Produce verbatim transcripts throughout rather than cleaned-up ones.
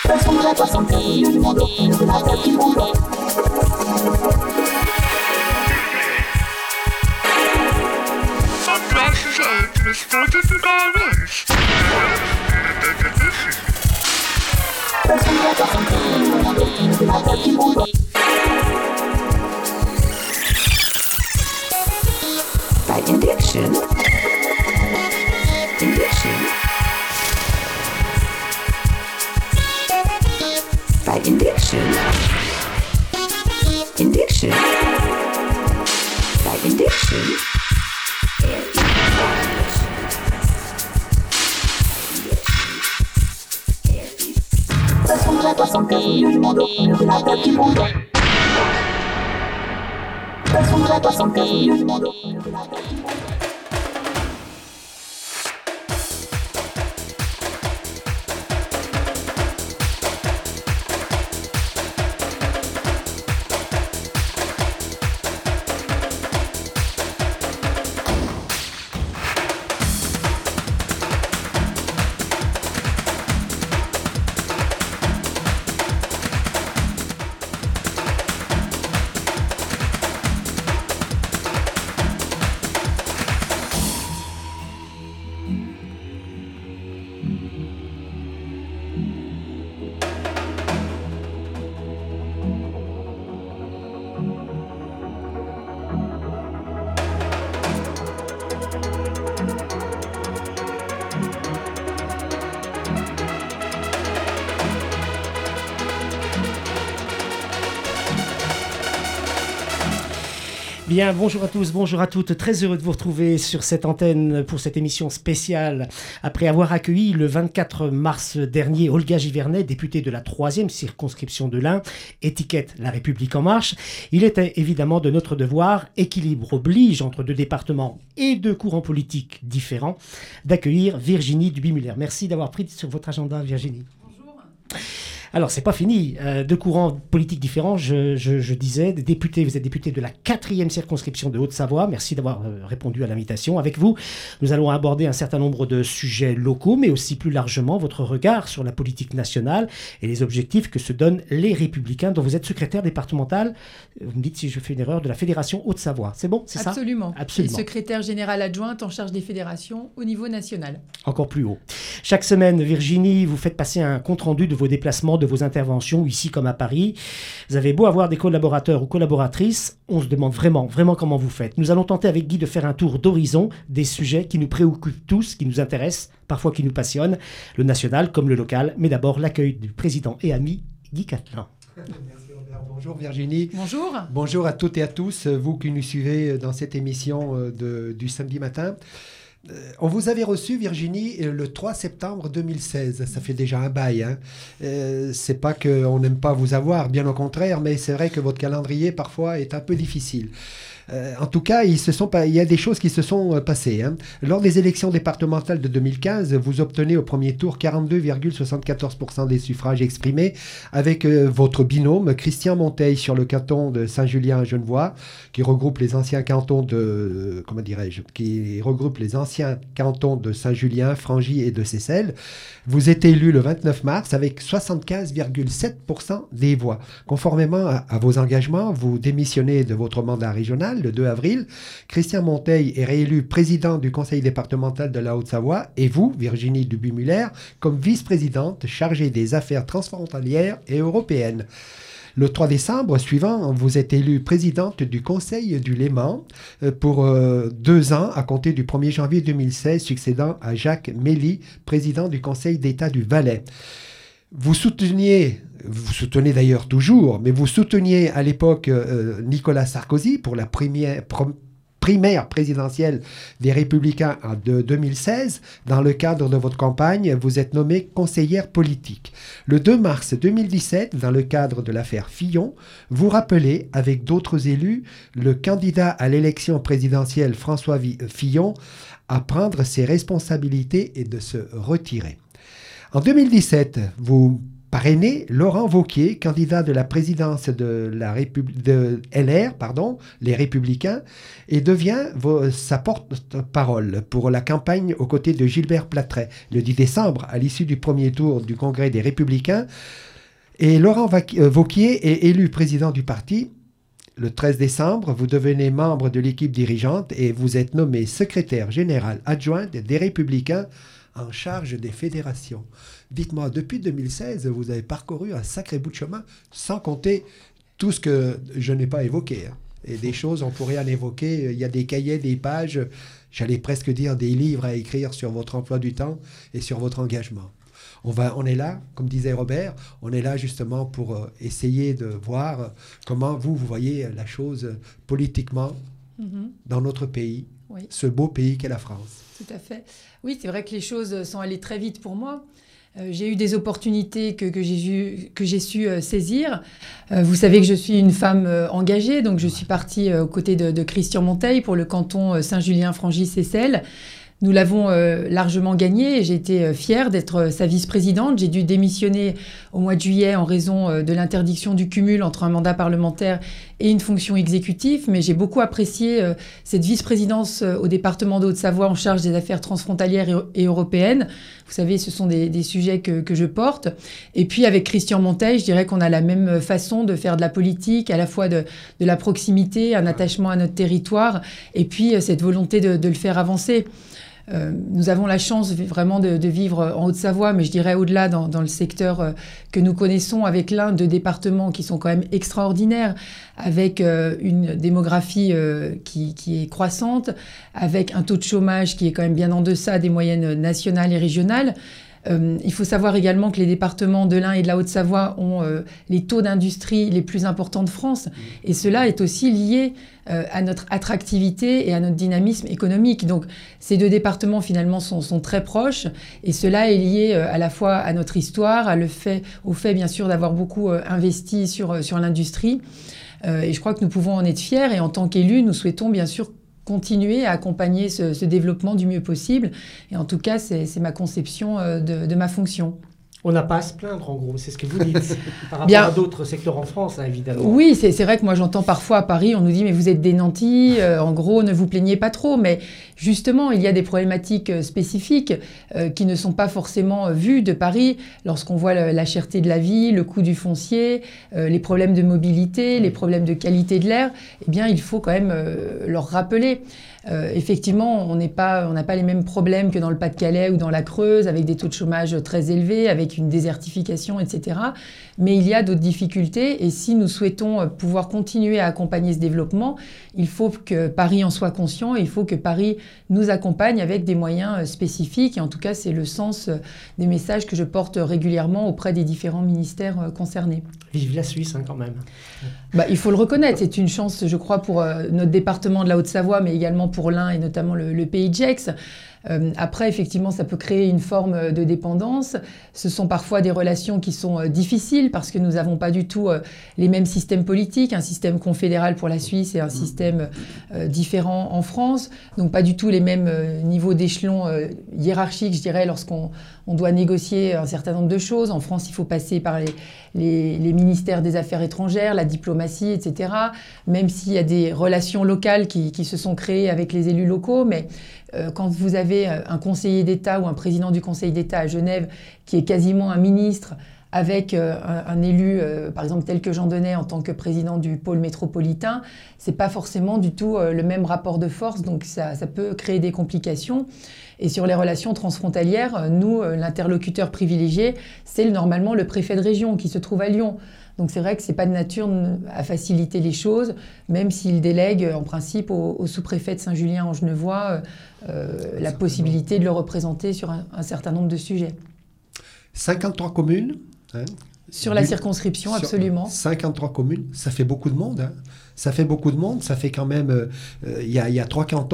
By induction, induction, by induction, induction, by induction, Bien, bonjour à tous, bonjour à toutes. Très heureux de vous retrouver sur cette antenne pour cette émission spéciale. Après avoir accueilli le vingt-quatre mars dernier Olga Givernet, députée de la troisième circonscription de l'Ain, étiquette La République En Marche, il était évidemment de notre devoir, équilibre oblige entre deux départements et deux courants politiques différents, d'accueillir Virginie Duby-Muller. Merci d'avoir pris sur votre agenda, Virginie. Bonjour. Alors, c'est pas fini. Euh, deux courants politiques différents, je, je, je disais. Des députés, vous êtes député de la quatrième circonscription de Haute-Savoie. Merci d'avoir euh, répondu à l'invitation. Avec vous, nous allons aborder un certain nombre de sujets locaux, mais aussi plus largement votre regard sur la politique nationale et les objectifs que se donnent les Républicains, dont vous êtes secrétaire départemental, vous me dites si je fais une erreur, de la Fédération Haute-Savoie. C'est bon, c'est Absolument. ça Absolument. Et secrétaire générale adjointe en charge des fédérations au niveau national. Encore plus haut. Chaque semaine, Virginie, vous faites passer un compte-rendu de vos déplacements, de vos interventions, ici comme à Paris. Vous avez beau avoir des collaborateurs ou collaboratrices, on se demande vraiment, vraiment comment vous faites. Nous allons tenter avec Guy de faire un tour d'horizon des sujets qui nous préoccupent tous, qui nous intéressent, parfois qui nous passionnent, le national comme le local, mais d'abord l'accueil du président et ami Guy Catelin. Merci Robert. Bonjour Virginie. Bonjour. Bonjour à toutes et à tous, vous qui nous suivez dans cette émission de, du samedi matin. On vous avait reçu, Virginie, le trois septembre deux mille seize. Ça fait déjà un bail. Hein. Euh, c'est pas qu'on n'aime pas vous avoir, bien au contraire, mais c'est vrai que votre calendrier, parfois, est un peu difficile. Euh, en tout cas, il, se sont pas, il y a des choses qui se sont euh, passées. Hein. Lors des élections départementales de deux mille quinze, vous obtenez au premier tour quarante-deux virgule soixante-quatorze pour cent des suffrages exprimés avec euh, votre binôme Christian Monteil sur le canton de Saint-Julien-Genevois, qui regroupe les anciens cantons de, euh, comment dirais-je, qui regroupe les anciens cantons de Saint-Julien, Frangy et de Seyssel. Vous êtes élu le vingt-neuf mars avec soixante-quinze virgule sept pour cent des voix. Conformément à, à vos engagements, vous démissionnez de votre mandat régional le deux avril. Christian Monteil est réélu président du conseil départemental de la Haute-Savoie et vous, Virginie Duby-Muller, comme vice-présidente chargée des affaires transfrontalières et européennes. Le trois décembre suivant, vous êtes élue présidente du Conseil du Léman pour euh, deux ans à compter du premier janvier deux mille seize, succédant à Jacques Mély, président du Conseil d'État du Valais. Vous souteniez, vous soutenez d'ailleurs toujours, mais vous souteniez à l'époque euh, Nicolas Sarkozy pour la première, prom- primaire présidentielle des Républicains de deux mille seize. Dans le cadre de votre campagne, vous êtes nommée conseillère politique. Le deux mars deux mille dix-sept, dans le cadre de l'affaire Fillon, vous rappelez, avec d'autres élus, le candidat à l'élection présidentielle François Fillon à prendre ses responsabilités et de se retirer. En deux mille dix-sept, vous parrainé Laurent Wauquiez, candidat de la présidence de, la Républi- de L R, pardon, les Républicains, et devient vo- sa porte-parole pour la campagne aux côtés de Gilbert Platret. Le dix décembre, à l'issue du premier tour du Congrès des Républicains, et Laurent Wauquiez est élu président du parti. Le treize décembre, vous devenez membre de l'équipe dirigeante et vous êtes nommé secrétaire général adjoint des Républicains en charge des fédérations. Dites-moi, depuis deux mille seize, vous avez parcouru un sacré bout de chemin, sans compter tout ce que je n'ai pas évoqué. Hein. Et des choses, on pourrait en évoquer. Il y a des cahiers, des pages, j'allais presque dire des livres à écrire sur votre emploi du temps et sur votre engagement. On, va, on est là, comme disait Robert, on est là justement pour euh, essayer de voir euh, comment vous, vous voyez la chose euh, politiquement mm-hmm. dans notre pays, oui. ce beau pays qu'est la France. Tout à fait. Oui, c'est vrai que les choses sont allées très vite pour moi. Euh, j'ai eu des opportunités que, que, j'ai, eu, que j'ai su euh, saisir. Euh, vous savez que je suis une femme euh, engagée, donc je suis partie euh, aux côtés de, de Christian Monteil pour le canton euh, Saint-Julien-Frangis-Seyssel. Nous l'avons euh, largement gagné et j'ai été euh, fière d'être euh, sa vice-présidente. J'ai dû démissionner au mois de juillet en raison euh, de l'interdiction du cumul entre un mandat parlementaire et une fonction exécutive, mais j'ai beaucoup apprécié euh, cette vice-présidence euh, au département de Haute-Savoie en charge des affaires transfrontalières et, et européennes. Vous savez, ce sont des, des sujets que, que je porte. Et puis avec Christian Monteil, je dirais qu'on a la même façon de faire de la politique, à la fois de, de la proximité, un attachement à notre territoire, et puis euh, cette volonté de, de le faire avancer. Euh, nous avons la chance vraiment de, de vivre en Haute-Savoie, mais je dirais au-delà dans, dans le secteur euh, que nous connaissons, avec l'un de départements qui sont quand même extraordinaires, avec euh, une démographie euh, qui, qui est croissante, avec un taux de chômage qui est quand même bien en deçà des moyennes nationales et régionales. Euh, il faut savoir également que les départements de l'Ain et de la Haute-Savoie ont euh, les taux d'industrie les plus importants de France. Et cela est aussi lié euh, à notre attractivité et à notre dynamisme économique. Donc ces deux départements finalement sont, sont très proches. Et cela est lié euh, à la fois à notre histoire, à le fait, au fait bien sûr d'avoir beaucoup euh, investi sur, sur l'industrie. Euh, et je crois que nous pouvons en être fiers. Et en tant qu'élus, nous souhaitons bien sûr continuer à accompagner ce, ce développement du mieux possible. Et en tout cas, c'est, c'est ma conception de, de ma fonction. On n'a pas à se plaindre, en gros, c'est ce que vous dites, par rapport Bien, à d'autres secteurs en France, hein, évidemment. Oui, c'est, c'est vrai que moi, j'entends parfois à Paris, on nous dit « mais vous êtes des nantis, euh, en gros, ne vous plaignez pas trop ». Mais justement, il y a des problématiques euh, spécifiques euh, qui ne sont pas forcément euh, vues de Paris, lorsqu'on voit le, la cherté de la vie, le coût du foncier, euh, les problèmes de mobilité, les problèmes de qualité de l'air. Eh bien, il faut quand même euh, leur rappeler. Euh, effectivement, on n'est pas, on n'a pas les mêmes problèmes que dans le Pas-de-Calais ou dans la Creuse, avec des taux de chômage très élevés, avec une désertification, et cetera. Mais il y a d'autres difficultés et si nous souhaitons pouvoir continuer à accompagner ce développement, il faut que Paris en soit conscient et il faut que Paris nous accompagne avec des moyens spécifiques. Et en tout cas, c'est le sens des messages que je porte régulièrement auprès des différents ministères concernés. Vive la Suisse, hein, quand même. Bah, il faut le reconnaître, c'est une chance, je crois, pour euh, notre département de la Haute-Savoie, mais également pour l'Ain et notamment le, le Pays de Gex. Euh, après, effectivement, ça peut créer une forme de dépendance. Ce sont parfois des relations qui sont euh, difficiles parce que nous n'avons pas du tout euh, les mêmes systèmes politiques, un système confédéral pour la Suisse et un système euh, différent en France. Donc pas du tout les mêmes euh, niveaux d'échelon euh, hiérarchiques, je dirais, lorsqu'on on doit négocier un certain nombre de choses. En France, il faut passer par les, les, les ministères des Affaires étrangères, la diplomatie, et cetera. Même s'il y a des relations locales qui, qui se sont créées avec les élus locaux, mais euh, quand vous avez un conseiller d'État ou un président du Conseil d'État à Genève qui est quasiment un ministre, avec euh, un, un élu, euh, par exemple, tel que Jean Denay en tant que président du pôle métropolitain, c'est pas forcément du tout euh, le même rapport de force, donc ça, ça peut créer des complications. Et sur les relations transfrontalières, nous, euh, l'interlocuteur privilégié, c'est normalement le préfet de région qui se trouve à Lyon. Donc c'est vrai que c'est pas de nature à faciliter les choses, même s'il délègue en principe au, au sous-préfet de Saint-Julien-en-Genevois euh, la possibilité de le représenter sur un, un certain nombre de sujets. cinquante-trois communes. Hein, sur la circonscription, sur absolument. cinquante-trois communes, ça fait beaucoup de monde. Hein. Ça fait beaucoup de monde. Ça fait quand même... Il euh, y, y a trois cantons.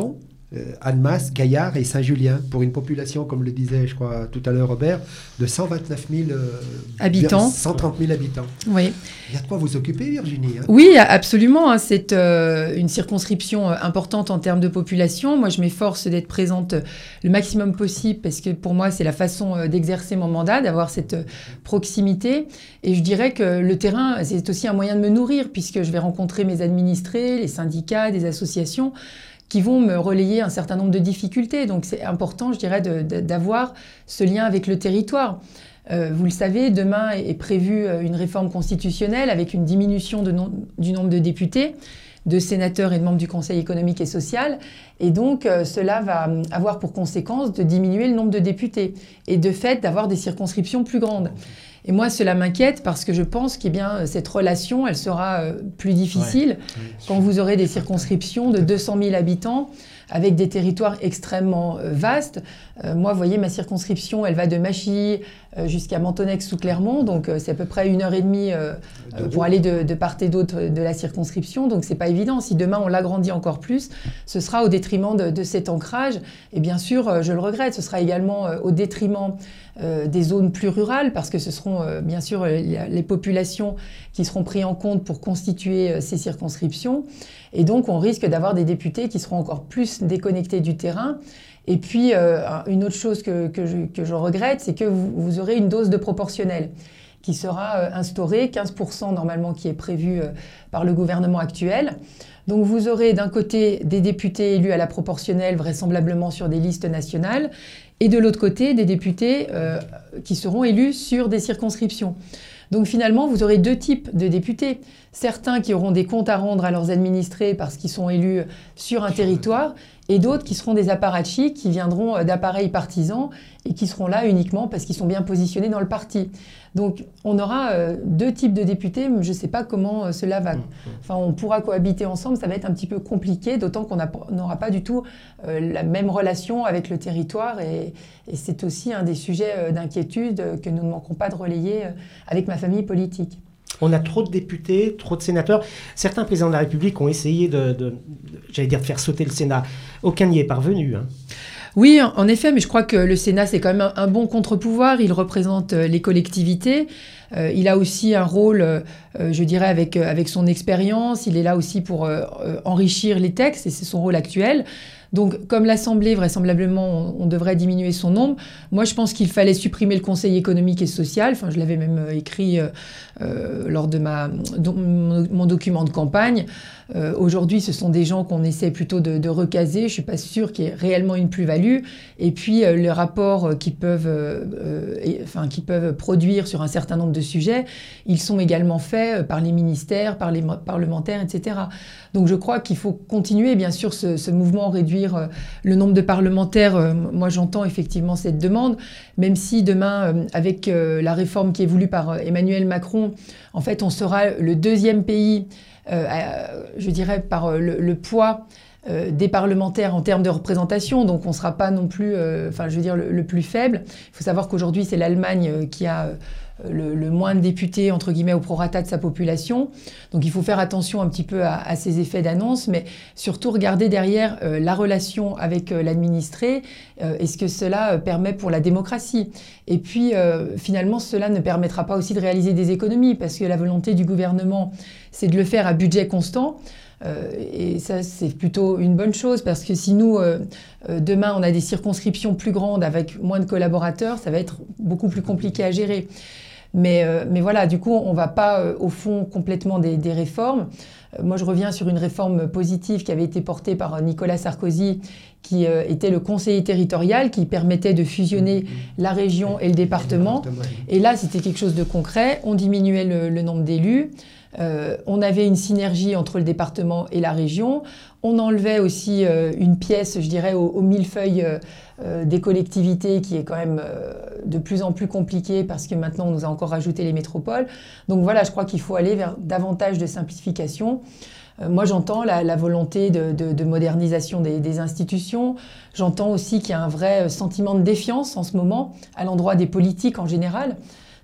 euh, Annemasse, Gaillard et Saint-Julien, pour une population, comme le disait, je crois, tout à l'heure Robert, de cent vingt-neuf mille euh, habitants. cent trente mille habitants. Oui. Il y a de quoi vous occuper, Virginie, hein. Oui, absolument. Hein. C'est euh, une circonscription euh, importante en termes de population. Moi, je m'efforce d'être présente euh, le maximum possible parce que pour moi, c'est la façon euh, d'exercer mon mandat, d'avoir cette euh, proximité. Et je dirais que le terrain, c'est aussi un moyen de me nourrir puisque je vais rencontrer mes administrés, les syndicats, des associations qui vont me relayer un certain nombre de difficultés. Donc, c'est important, je dirais, de, de, d'avoir ce lien avec le territoire. Euh, vous le savez, demain est prévue une réforme constitutionnelle avec une diminution de non, du nombre de députés, de sénateurs et de membres du Conseil économique et social. Et donc, euh, cela va avoir pour conséquence de diminuer le nombre de députés et de fait d'avoir des circonscriptions plus grandes. Et moi, cela m'inquiète parce que je pense que bien, cette relation, elle sera euh, plus difficile ouais, ouais, quand vous aurez des circonscriptions de deux cent mille habitants avec des territoires extrêmement euh, vastes. Euh, moi, vous voyez, ma circonscription, elle va de Machy euh, jusqu'à Mentonex sous Clermont, donc euh, c'est à peu près une heure et demie euh, euh, pour aller de, de part et d'autre de la circonscription, donc c'est pas évident. Si demain on l'agrandit encore plus, ce sera au détriment de, de cet ancrage, et bien sûr, euh, je le regrette, ce sera également euh, au détriment euh, des zones plus rurales, parce que ce seront euh, bien sûr euh, les populations qui seront prises en compte pour constituer euh, ces circonscriptions, et donc on risque d'avoir des députés qui seront encore plus déconnectés du terrain. Et puis, euh, une autre chose que, que, je, que je regrette, c'est que vous, vous aurez une dose de proportionnelle qui sera euh, instaurée, quinze pour cent normalement qui est prévu euh, par le gouvernement actuel. Donc vous aurez d'un côté des députés élus à la proportionnelle, vraisemblablement sur des listes nationales, et de l'autre côté des députés euh, qui seront élus sur des circonscriptions. Donc finalement, vous aurez deux types de députés. Certains qui auront des comptes à rendre à leurs administrés parce qu'ils sont élus sur un territoire, et d'autres qui seront des apparatchiks qui viendront d'appareils partisans et qui seront là uniquement parce qu'ils sont bien positionnés dans le parti. Donc on aura euh, deux types de députés, mais je ne sais pas comment euh, cela va... Enfin, on pourra cohabiter ensemble, ça va être un petit peu compliqué, d'autant qu'on n'aura pas du tout euh, la même relation avec le territoire, et, et c'est aussi un des sujets euh, d'inquiétude euh, que nous ne manquons pas de relayer euh, avec ma famille politique. On a trop de députés, trop de sénateurs. Certains présidents de la République ont essayé de, de, de j'allais dire, de faire sauter le Sénat. Aucun n'y est parvenu, hein. Oui, en effet, mais je crois que le Sénat, c'est quand même un, un bon contre-pouvoir. Il représente euh, les collectivités. Euh, il a aussi un rôle, euh, je dirais, avec, euh, avec son expérience. Il est là aussi pour euh, euh, enrichir les textes, et c'est son rôle actuel. Donc, comme l'Assemblée, vraisemblablement, on, on devrait diminuer son nombre. Moi, je pense qu'il fallait supprimer le Conseil économique et social. Enfin, je l'avais même écrit euh, euh, lors de ma, do, mon, mon document de campagne. Euh, aujourd'hui, ce sont des gens qu'on essaie plutôt de, de recaser. Je ne suis pas sûre qu'il y ait réellement une plus-value. Et puis, euh, les rapports qu'ils peuvent, euh, et, enfin, qu'ils peuvent produire sur un certain nombre de sujets, ils sont également faits par les ministères, par les parlementaires, et cetera. Donc, je crois qu'il faut continuer, bien sûr, ce, ce mouvement, réduire euh, le nombre de parlementaires. Euh, moi, j'entends effectivement cette demande, même si demain, euh, avec euh, la réforme qui est voulue par euh, Emmanuel Macron, en fait, on sera le deuxième pays, euh, à, je dirais, par euh, le, le poids euh, des parlementaires en termes de représentation. Donc, on ne sera pas non plus, euh, enfin, je veux dire, le, le plus faible. Il faut savoir qu'aujourd'hui, c'est l'Allemagne euh, qui a... Euh, Le, le moins de députés, entre guillemets, au prorata de sa population. Donc il faut faire attention un petit peu à, à ces effets d'annonce, mais surtout regarder derrière euh, la relation avec euh, l'administré euh, et ce que cela euh, permet pour la démocratie. Et puis, euh, finalement, cela ne permettra pas aussi de réaliser des économies, parce que la volonté du gouvernement, c'est de le faire à budget constant. Euh, et ça, c'est plutôt une bonne chose, parce que si nous, euh, euh, demain, on a des circonscriptions plus grandes avec moins de collaborateurs, ça va être beaucoup plus compliqué à gérer. Mais, euh, mais voilà, du coup, on ne va pas euh, au fond complètement des, des réformes. Euh, moi, je reviens sur une réforme positive qui avait été portée par Nicolas Sarkozy, qui euh, était le conseiller territorial, qui permettait de fusionner mmh. la région et le département. Et là, c'était quelque chose de concret. On diminuait le, le nombre d'élus. Euh, on avait une synergie entre le département et la région. On enlevait aussi euh, une pièce, je dirais, au, au millefeuille euh, euh, des collectivités, qui est quand même euh, de plus en plus compliqué, parce que maintenant on nous a encore rajouté les métropoles. Donc voilà, je crois qu'il faut aller vers davantage de simplification. Euh, moi, j'entends la, la volonté de, de, de modernisation des, des institutions. J'entends aussi qu'il y a un vrai sentiment de défiance en ce moment à l'endroit des politiques en général.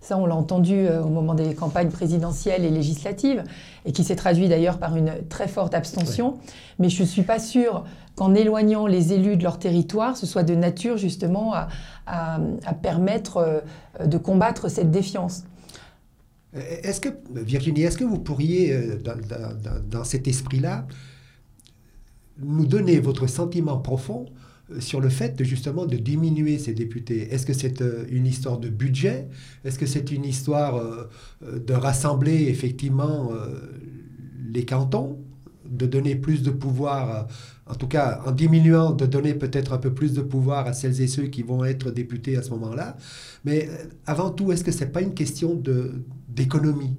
Ça, on l'a entendu euh, au moment des campagnes présidentielles et législatives, et qui s'est traduit d'ailleurs par une très forte abstention. Ouais. Mais je ne suis pas sûre qu'en éloignant les élus de leur territoire, ce soit de nature justement à, à, à permettre euh, de combattre cette défiance. Est-ce que, Virginie, est-ce que vous pourriez, dans, dans, dans cet esprit-là, nous donner votre sentiment profond sur le fait de, justement de diminuer ces députés? Est-ce que c'est une histoire de budget? Est-ce que c'est une histoire de rassembler effectivement les cantons, de donner plus de pouvoir, en tout cas en diminuant, de donner peut-être un peu plus de pouvoir à celles et ceux qui vont être députés à ce moment-là? Mais avant tout, est-ce que ce n'est pas une question de, d'économie?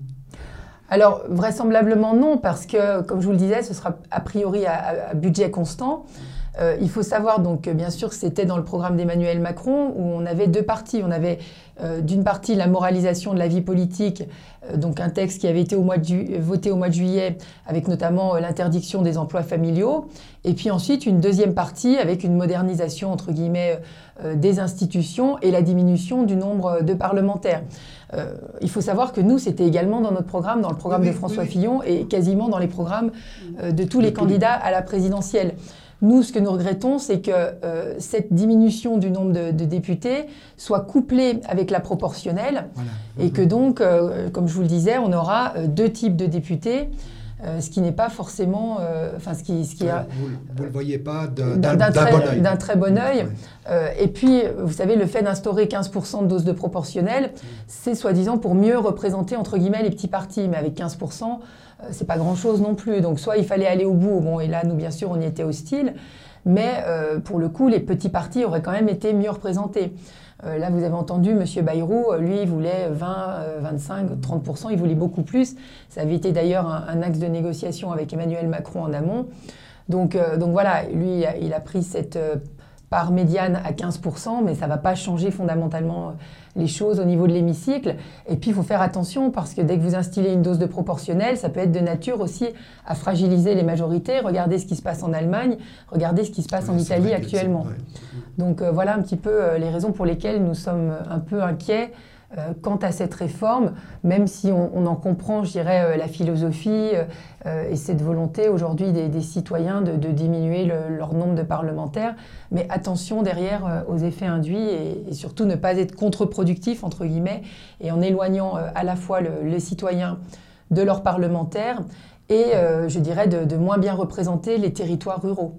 Alors, vraisemblablement non, parce que, comme je vous le disais, ce sera a priori à, à budget constant. Euh, il faut savoir, donc, bien sûr, que c'était dans le programme d'Emmanuel Macron, où on avait deux parties. On avait, euh, d'une partie, la moralisation de la vie politique, euh, donc un texte qui avait été au mois de ju- voté au mois de juillet, avec notamment euh, l'interdiction des emplois familiaux. Et puis ensuite, une deuxième partie, avec une modernisation, entre guillemets, euh, des institutions et la diminution du nombre de parlementaires. Euh, il faut savoir que nous, c'était également dans notre programme, dans le programme oui, de François oui. Fillon, et quasiment dans les programmes euh, de tous les candidats à la présidentielle. Nous, ce que nous regrettons, c'est que euh, cette diminution du nombre de, de députés soit couplée avec la proportionnelle, voilà. Et mmh. que donc, euh, comme je vous le disais, on aura euh, deux types de députés, euh, ce qui n'est pas forcément... Enfin, euh, ce qui, ce qui ouais, a, vous ne le voyez pas d'un, d'un, d'un, d'un, très, bon œil. d'un très bon œil. Ouais. Euh, et puis, vous savez, le fait d'instaurer quinze pour cent de doses de proportionnelle, mmh. c'est soi-disant pour mieux représenter, entre guillemets, les petits partis. Mais avec quinze pour cent, euh, c'est pas grand-chose non plus. Donc, soit il fallait aller au bout, bon, et là, nous, bien sûr, on y était hostiles. Mais euh, pour le coup, les petits partis auraient quand même été mieux représentés. Euh, là, vous avez entendu M. Bayrou, lui, il voulait vingt, vingt-cinq, trente pour cent, il voulait beaucoup plus. Ça avait été d'ailleurs un, un axe de négociation avec Emmanuel Macron en amont. Donc, euh, donc voilà, lui, il a, il a pris cette euh, part médiane à quinze pour cent, mais ça ne va pas changer fondamentalement les choses au niveau de l'hémicycle. Et puis, il faut faire attention parce que dès que vous instillez une dose de proportionnelle, ça peut être de nature aussi à fragiliser les majorités. Regardez ce qui se passe en Allemagne, regardez ce qui se passe ouais, en Italie actuellement. Ouais. Donc euh, voilà un petit peu euh, les raisons pour lesquelles nous sommes un peu inquiets euh, quant à cette réforme, même si on, on en comprend, je dirais, euh, la philosophie euh, et cette volonté aujourd'hui des, des citoyens de, de diminuer le, leur nombre de parlementaires. Mais attention derrière euh, aux effets induits et, et surtout ne pas être contre-productif, entre guillemets, et en éloignant euh, à la fois le, les citoyens de leurs parlementaires et, euh, je dirais, de, de moins bien représenter les territoires ruraux.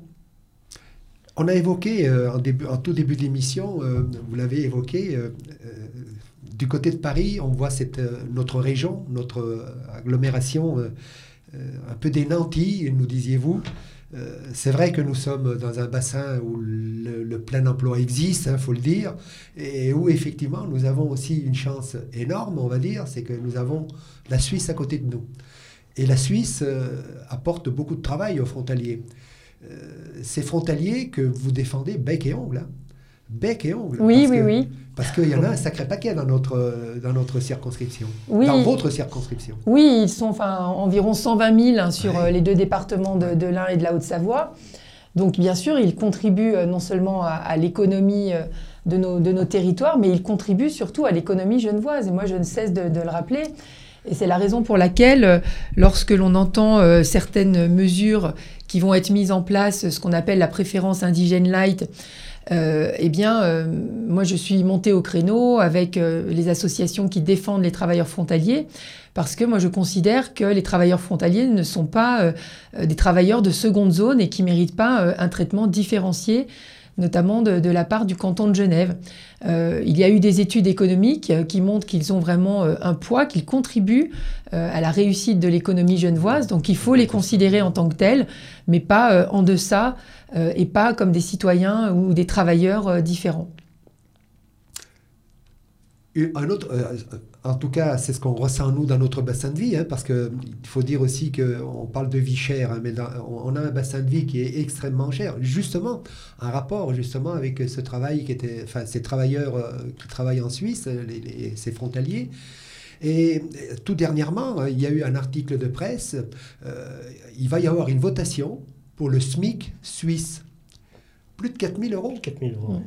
On a évoqué, euh, en, début, en tout début de l'émission, euh, vous l'avez évoqué, euh, euh, du côté de Paris, on voit cette, euh, notre région, notre euh, agglomération euh, euh, un peu des nantis, nous disiez-vous. Euh, c'est vrai que nous sommes dans un bassin où le, le plein emploi existe, il hein, faut le dire, et où effectivement nous avons aussi une chance énorme, on va dire, c'est que nous avons la Suisse à côté de nous. Et la Suisse euh, apporte beaucoup de travail aux frontaliers. Euh, ces frontaliers que vous défendez bec et ongle, hein. Bec et ongle. Oui, parce oui, que, oui. Parce qu'il y en a un sacré paquet dans notre, dans notre circonscription, oui. dans votre circonscription. Oui, ils sont enfin, environ cent vingt mille hein, sur ouais. les deux départements de, de l'Ain et de la Haute-Savoie. Donc, bien sûr, ils contribuent non seulement à, à l'économie de nos, de nos territoires, mais ils contribuent surtout à l'économie genevoise. Et moi, je ne cesse de, de le rappeler. Et c'est la raison pour laquelle, lorsque l'on entend euh, certaines mesures qui vont être mises en place, ce qu'on appelle la préférence indigène light, euh, eh bien, euh, moi, je suis montée au créneau avec euh, les associations qui défendent les travailleurs frontaliers, parce que moi, je considère que les travailleurs frontaliers ne sont pas euh, des travailleurs de seconde zone et qui ne méritent pas euh, un traitement différencié, notamment de, de la part du canton de Genève. Euh, il y a eu des études économiques euh, qui montrent qu'ils ont vraiment euh, un poids, qu'ils contribuent euh, à la réussite de l'économie genevoise, donc il faut les considérer en tant que tels, mais pas euh, en deçà euh, et pas comme des citoyens ou des travailleurs euh, différents. Un autre, euh, en tout cas, c'est ce qu'on ressent nous dans notre bassin de vie, hein, parce qu'il faut dire aussi qu'on parle de vie chère, hein, mais dans, on a un bassin de vie qui est extrêmement cher, justement, en rapport justement avec ce travail qui était, enfin, ces travailleurs euh, qui travaillent en Suisse, les, les, ces frontaliers. Et tout dernièrement, il y a eu un article de presse, euh, il va y avoir une votation pour le SMIC suisse. Plus de quatre mille euros. quatre mille euros, mmh. c'est ça.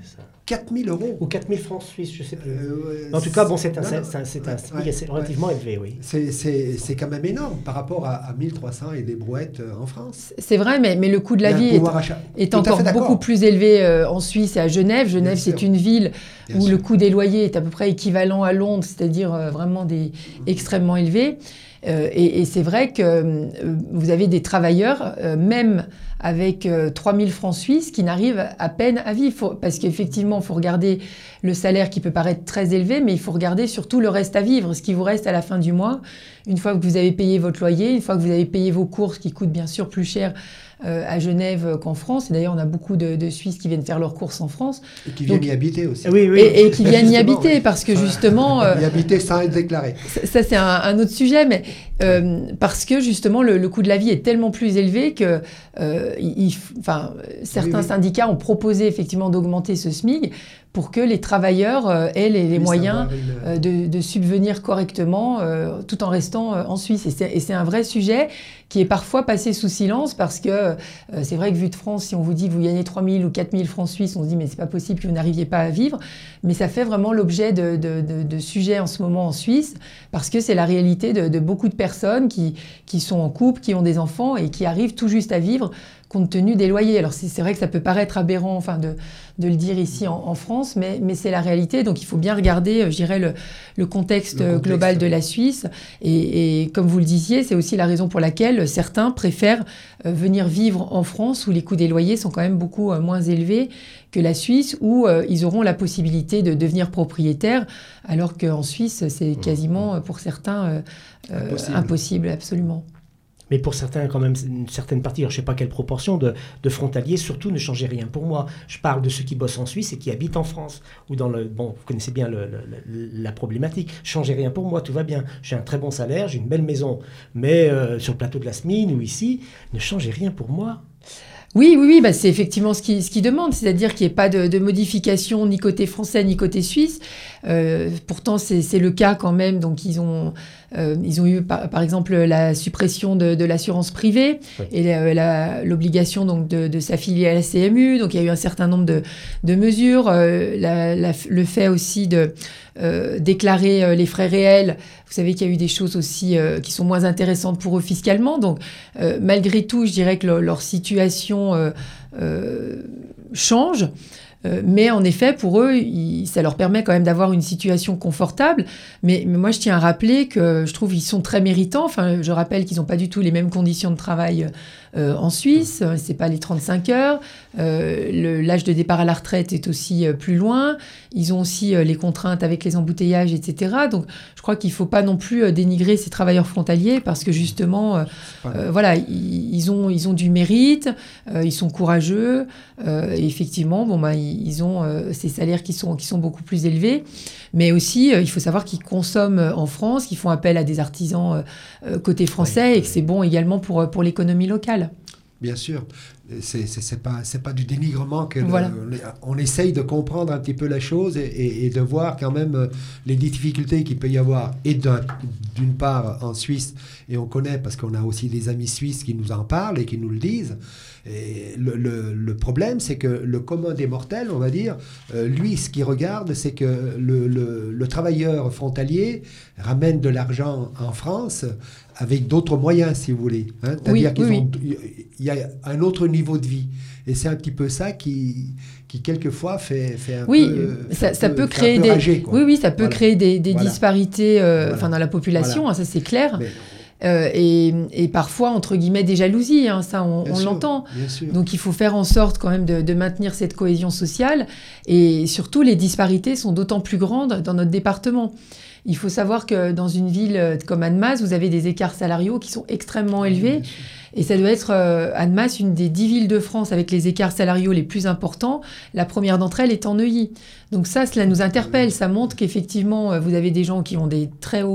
quatre mille euros. Ou quatre mille francs suisses, je ne sais plus. Euh, en tout cas, bon, c'est un, non, c'est, non, c'est un, c'est un ouais, SMIC ouais, assez relativement ouais. élevé, oui. C'est, c'est, c'est quand même énorme par rapport à, à mille trois cents et des brouettes euh, en France. C'est vrai, mais, mais le coût de la Il y a un vie est, pouvoir achat. est Tout à encore fait d'accord. beaucoup plus élevé euh, en Suisse et à Genève. Genève, Bien c'est sûr. une ville Bien où sûr. le coût des loyers est à peu près équivalent à Londres, c'est-à-dire euh, vraiment des, extrêmement élevé. Euh, et, et c'est vrai que euh, vous avez des travailleurs, euh, même avec euh, trois mille francs suisses, qui n'arrivent à peine à vivre. Faut, parce qu'effectivement, il faut regarder le salaire qui peut paraître très élevé, mais il faut regarder surtout le reste à vivre, ce qui vous reste à la fin du mois. Une fois que vous avez payé votre loyer, une fois que vous avez payé vos courses, qui coûtent bien sûr plus cher euh, à Genève qu'en France. Et d'ailleurs, on a beaucoup de, de Suisses qui viennent faire leurs courses en France. Et qui viennent Donc, y habiter aussi. Oui, oui. Et, et qui viennent y Justement, habiter, oui. parce que Enfin, justement... euh, y habiter sans être déclaré. Ça, ça, c'est un, un autre sujet, mais euh, parce que justement le, le coût de la vie est tellement plus élevé que euh, il, enfin, certains Oui, oui. syndicats ont proposé effectivement d'augmenter ce SMIC pour que les travailleurs euh, aient les, les Puisse moyens avoir une- euh, de, de subvenir correctement euh, tout en restant euh, en Suisse. Et c'est, et c'est un vrai sujet qui est parfois passé sous silence parce que euh, c'est vrai que vu de France, si on vous dit que vous gagnez trois mille ou quatre mille francs suisses, on se dit mais c'est pas possible que vous n'arriviez pas à vivre. Mais ça fait vraiment l'objet de, de, de, de sujets en ce moment en Suisse parce que c'est la réalité de, de beaucoup de personnes qui, qui sont en couple, qui ont des enfants et qui arrivent tout juste à vivre compte tenu des loyers. Alors c'est, c'est vrai que ça peut paraître aberrant enfin, de, de le dire ici en, en France, mais, mais c'est la réalité. Donc il faut bien regarder, je dirais, le, le contexte, Le contexte global de la Suisse. Et, et comme vous le disiez, c'est aussi la raison pour laquelle certains préfèrent euh, venir vivre en France où les coûts des loyers sont quand même beaucoup euh, moins élevés que la Suisse, où euh, ils auront la possibilité de devenir propriétaires, alors qu'en Suisse, c'est quasiment, euh, pour certains, euh, euh, Impossible. impossible, absolument. Mais pour certains, quand même, une certaine partie, alors je ne sais pas quelle proportion de, de frontaliers, surtout ne changez rien pour moi. Je parle de ceux qui bossent en Suisse et qui habitent en France. Ou dans le, bon, vous connaissez bien le, le, la problématique. Changez rien pour moi, tout va bien. J'ai un très bon salaire, j'ai une belle maison. Mais euh, sur le plateau de la Smine ou ici, ne changez rien pour moi. Oui, oui, oui, bah c'est effectivement ce qu'ils ce qui demandent, c'est-à-dire qu'il n'y ait pas de, de modification ni côté français ni côté suisse. Euh, pourtant, c'est, c'est le cas quand même. Donc, ils ont, euh, ils ont eu, par, par exemple, la suppression de, de l'assurance privée Oui. et la, la, l'obligation donc de, de s'affilier à la C M U. Donc, il y a eu un certain nombre de, de mesures. Euh, la, la, le fait aussi de euh, déclarer euh, les frais réels. Vous savez qu'il y a eu des choses aussi euh, qui sont moins intéressantes pour eux fiscalement. Donc, euh, malgré tout, je dirais que leur, leur situation euh, euh, change. Euh, mais en effet, pour eux, ils, ça leur permet quand même d'avoir une situation confortable. Mais, mais moi, je tiens à rappeler que je trouve qu'ils sont très méritants. Enfin, je rappelle qu'ils n'ont pas du tout les mêmes conditions de travail euh, en Suisse. C'est pas les trente-cinq heures. Euh, le, l'âge de départ à la retraite est aussi euh, plus loin. Ils ont aussi euh, les contraintes avec les embouteillages, et cetera. Donc, je crois qu'il ne faut pas non plus euh, dénigrer ces travailleurs frontaliers parce que justement, euh, euh, voilà, ils, ils, ont, ils ont du mérite, euh, ils sont courageux. Euh, et effectivement, bon, bah, ils, ils ont euh, ces salaires qui sont, qui sont beaucoup plus élevés. Mais aussi, euh, il faut savoir qu'ils consomment euh, en France, qu'ils font appel à des artisans euh, côté français Oui, et que c'est bon également pour, pour l'économie locale. Bien sûr, c'est c'est c'est pas c'est pas du dénigrement que le- Voilà. on, on essaye de comprendre un petit peu la chose et, et- et de voir quand même euh, les difficultés qu'il peut y avoir et d'un- d'une part en Suisse et on connaît parce qu'on a aussi des amis suisses qui nous en parlent et qui nous le disent. Et le, le- le problème, c'est que le commun des mortels, on va dire, euh, lui, ce qu'il regarde, c'est que le, le- le travailleur frontalier ramène de l'argent en France avec d'autres moyens, si vous voulez. Hein. C'est-à-dire Oui, qu'ils oui, ont, il y a un autre niveau de vie. Et c'est un petit peu ça qui, qui quelquefois, fait, fait un Oui, peu... ça, fait ça un peu- peut fait un créer peu des, rager, quoi. oui, oui, ça peut Voilà. créer des, des Voilà. disparités, euh, Voilà. enfin dans la population, Voilà. hein, ça c'est clair. Mais, Euh, et, et parfois entre guillemets des jalousies, hein, ça on, bien on sûr, l'entend. Bien sûr. Donc il faut faire en sorte quand même de, de maintenir cette cohésion sociale. Et surtout, les disparités sont d'autant plus grandes dans notre département. Il faut savoir que dans une ville comme Annemasse, vous avez des écarts salariaux qui sont extrêmement élevés. Bien sûr. Et ça doit être, euh, Annemasse, une des dix villes de France avec les écarts salariaux les plus importants. La première d'entre elles est en Neuilly. Donc ça, cela nous interpelle. Ça montre qu'effectivement, euh, vous avez des gens qui ont des très hauts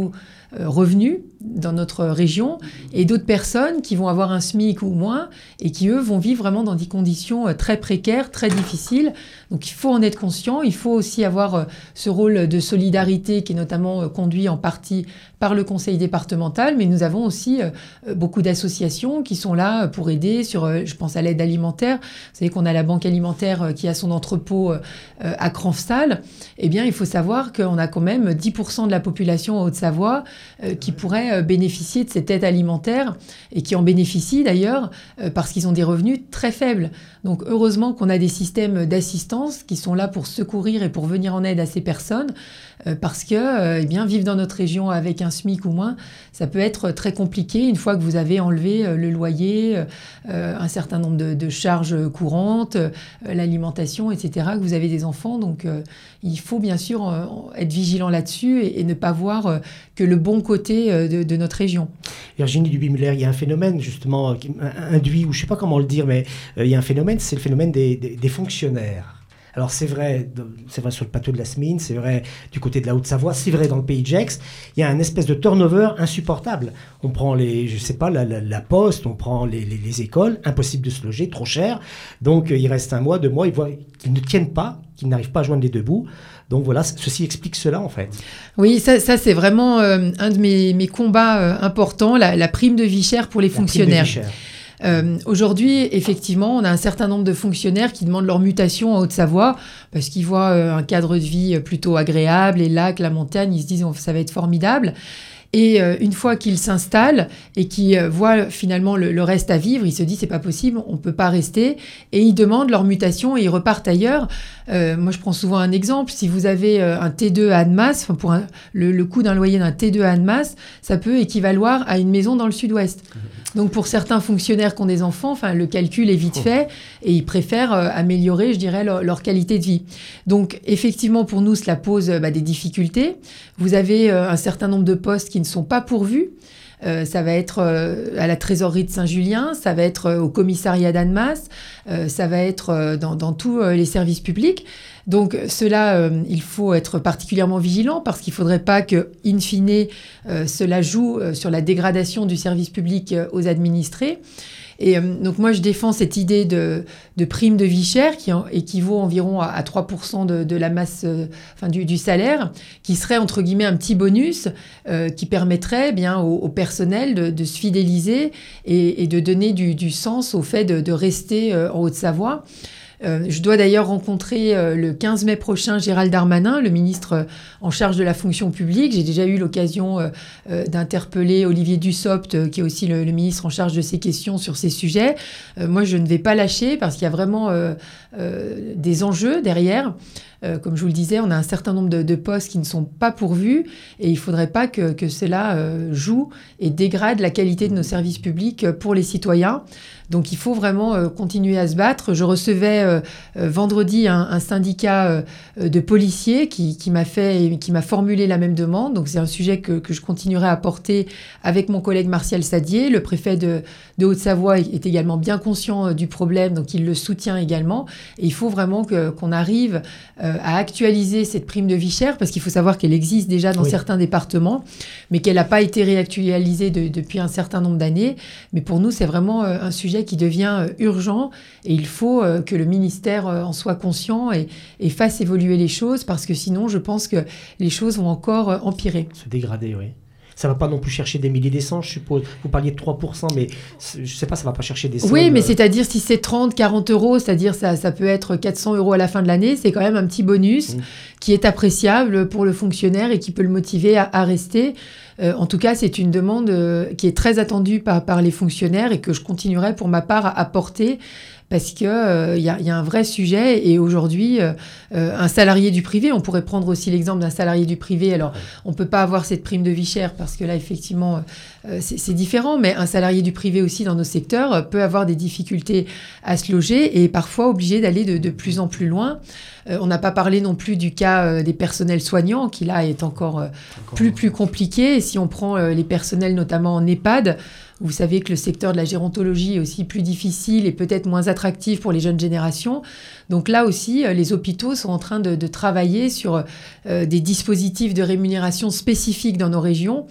euh, revenus dans notre région et d'autres personnes qui vont avoir un SMIC ou moins et qui, eux, vont vivre vraiment dans des conditions euh, très précaires, très difficiles. Donc, il faut en être conscient. Il faut aussi avoir euh, ce rôle de solidarité qui est notamment euh, conduit en partie par le conseil départemental, mais nous avons aussi euh, beaucoup d'associations qui sont là pour aider sur, euh, je pense à l'aide alimentaire. Vous savez qu'on a la banque alimentaire euh, qui a son entrepôt euh, à Cranfstal. Eh bien, il faut savoir qu'on a quand même dix pour cent de la population en Haute-Savoie euh, qui pourrait euh, bénéficier de cette aide alimentaire et qui en bénéficient d'ailleurs euh, parce qu'ils ont des revenus très faibles. Donc, heureusement qu'on a des systèmes d'assistance qui sont là pour secourir et pour venir en aide à ces personnes euh, parce que, euh, eh bien, vivre dans notre région avec un SMIC ou moins, ça peut être très compliqué une fois que vous avez enlevé euh, le loyer, euh, un certain nombre de, de charges courantes, euh, l'alimentation, et cetera, que vous avez des enfants. Donc, euh, il faut bien sûr euh, être vigilant là-dessus et, et ne pas voir euh, que le bon côté euh, de, de notre région. Virginie Duby-Muller, il y a un phénomène justement qui induit, ou je ne sais pas comment le dire, mais euh, il y a un phénomène, c'est le phénomène des, des, des fonctionnaires. Alors c'est vrai, c'est vrai sur le plateau de la Smine, c'est vrai du côté de la Haute-Savoie, c'est vrai dans le pays de Gex. Il y a un espèce de turnover insupportable. On prend les, je sais pas, la, la, la poste, on prend les, les, les écoles, impossible de se loger, trop cher. Donc il reste un mois, deux mois, ils voient qu'ils ne tiennent pas, qu'ils n'arrivent pas à joindre les deux bouts. Donc voilà, ceci explique cela en fait. Oui, ça, ça c'est vraiment euh, un de mes, mes combats euh, importants, la, la prime de vie chère pour les La fonctionnaires. prime de vie chère. Euh, aujourd'hui, effectivement, on a un certain nombre de fonctionnaires qui demandent leur mutation en Haute-Savoie parce qu'ils voient euh, un cadre de vie plutôt agréable, les lacs, la montagne, ils se disent oh, ça va être formidable. Et euh, une fois qu'ils s'installent et qu'ils euh, voient finalement le, le reste à vivre, ils se disent c'est pas possible, on peut pas rester. Et ils demandent leur mutation et ils repartent ailleurs. Euh, moi, je prends souvent un exemple. Si vous avez euh, un T deux à Annemasse, enfin pour un, le, le coût d'un loyer d'un T deux à Annemasse, ça peut équivaloir à une maison dans le sud-ouest. Donc pour certains fonctionnaires qui ont des enfants, enfin le calcul est vite fait et ils préfèrent euh, améliorer, je dirais, leur, leur qualité de vie. Donc effectivement, pour nous, cela pose euh, bah, des difficultés. Vous avez euh, un certain nombre de postes qui ne sont pas pourvus. Euh, ça va être euh, à la trésorerie de Saint-Julien, ça va être euh, au commissariat d'Annemasse, euh, ça va être euh, dans, dans tous euh, les services publics. Donc cela, euh, il faut être particulièrement vigilant parce qu'il ne faudrait pas que, in fine, euh, cela joue euh, sur la dégradation du service public euh, aux administrés. Et euh, donc moi, je défends cette idée de, de prime de vie chère qui en, équivaut environ à, à trois pour cent de, de la masse, euh, enfin, du, du salaire, qui serait entre guillemets un petit bonus euh, qui permettrait eh bien, au, au personnel de, de se fidéliser et, et de donner du, du sens au fait de, de rester euh, en Haute-Savoie. Euh, je dois d'ailleurs rencontrer euh, le quinze mai prochain Gérald Darmanin, le ministre euh, en charge de la fonction publique. J'ai déjà eu l'occasion euh, euh, d'interpeller Olivier Dussopt, euh, qui est aussi le, le ministre en charge de ces questions sur ces sujets. Euh, moi, je ne vais pas lâcher parce qu'il y a vraiment euh, euh, des enjeux derrière. Euh, comme je vous le disais, on a un certain nombre de, de postes qui ne sont pas pourvus et il ne faudrait pas que, que cela euh, joue et dégrade la qualité de nos services publics pour les citoyens. Donc il faut vraiment euh, continuer à se battre. Je recevais euh, euh, vendredi un, un syndicat euh, de policiers qui, qui m'a fait, qui m'a formulé la même demande. Donc c'est un sujet que, que je continuerai à porter avec mon collègue Martial Sadier. Le préfet de, de Haute-Savoie est également bien conscient euh, du problème, donc il le soutient également. Et il faut vraiment que, qu'on arrive euh, à actualiser cette prime de vie chère parce qu'il faut savoir qu'elle existe déjà dans oui. certains départements, mais qu'elle n'a pas été réactualisée de, depuis un certain nombre d'années. Mais pour nous, c'est vraiment euh, un sujet qui devient urgent et il faut que le ministère en soit conscient et, et fasse évoluer les choses parce que sinon, je pense que les choses vont encore empirer. Se dégrader, oui. Ça ne va pas non plus chercher des milliers des cents, je suppose. Vous parliez de trois pour cent, mais je ne sais pas, ça ne va pas chercher des cents. Oui, mais c'est-à-dire si c'est trente, quarante euros, c'est-à-dire ça, ça peut être quatre cents euros à la fin de l'année, c'est quand même un petit bonus mmh. qui est appréciable pour le fonctionnaire et qui peut le motiver à, à rester. Euh, en tout cas, c'est une demande euh, qui est très attendue par, par les fonctionnaires et que je continuerai pour ma part à, à porter parce qu'il euh, y, y a un vrai sujet et aujourd'hui, euh, un salarié du privé, on pourrait prendre aussi l'exemple d'un salarié du privé, alors on ne peut pas avoir cette prime de vie chère parce que là, effectivement, euh, c'est, c'est différent, mais un salarié du privé aussi dans nos secteurs euh, peut avoir des difficultés à se loger et parfois obligé d'aller de, de plus en plus loin. Euh, on n'a pas parlé non plus du cas euh, des personnels soignants qui là est encore, euh, encore plus, plus compliqué. Et si on prend euh, les personnels notamment en EHPAD, vous savez que le secteur de la gérontologie est aussi plus difficile et peut-être moins attractif pour les jeunes générations. Donc là aussi, euh, les hôpitaux sont en train de, de travailler sur euh, des dispositifs de rémunération spécifiques dans nos régions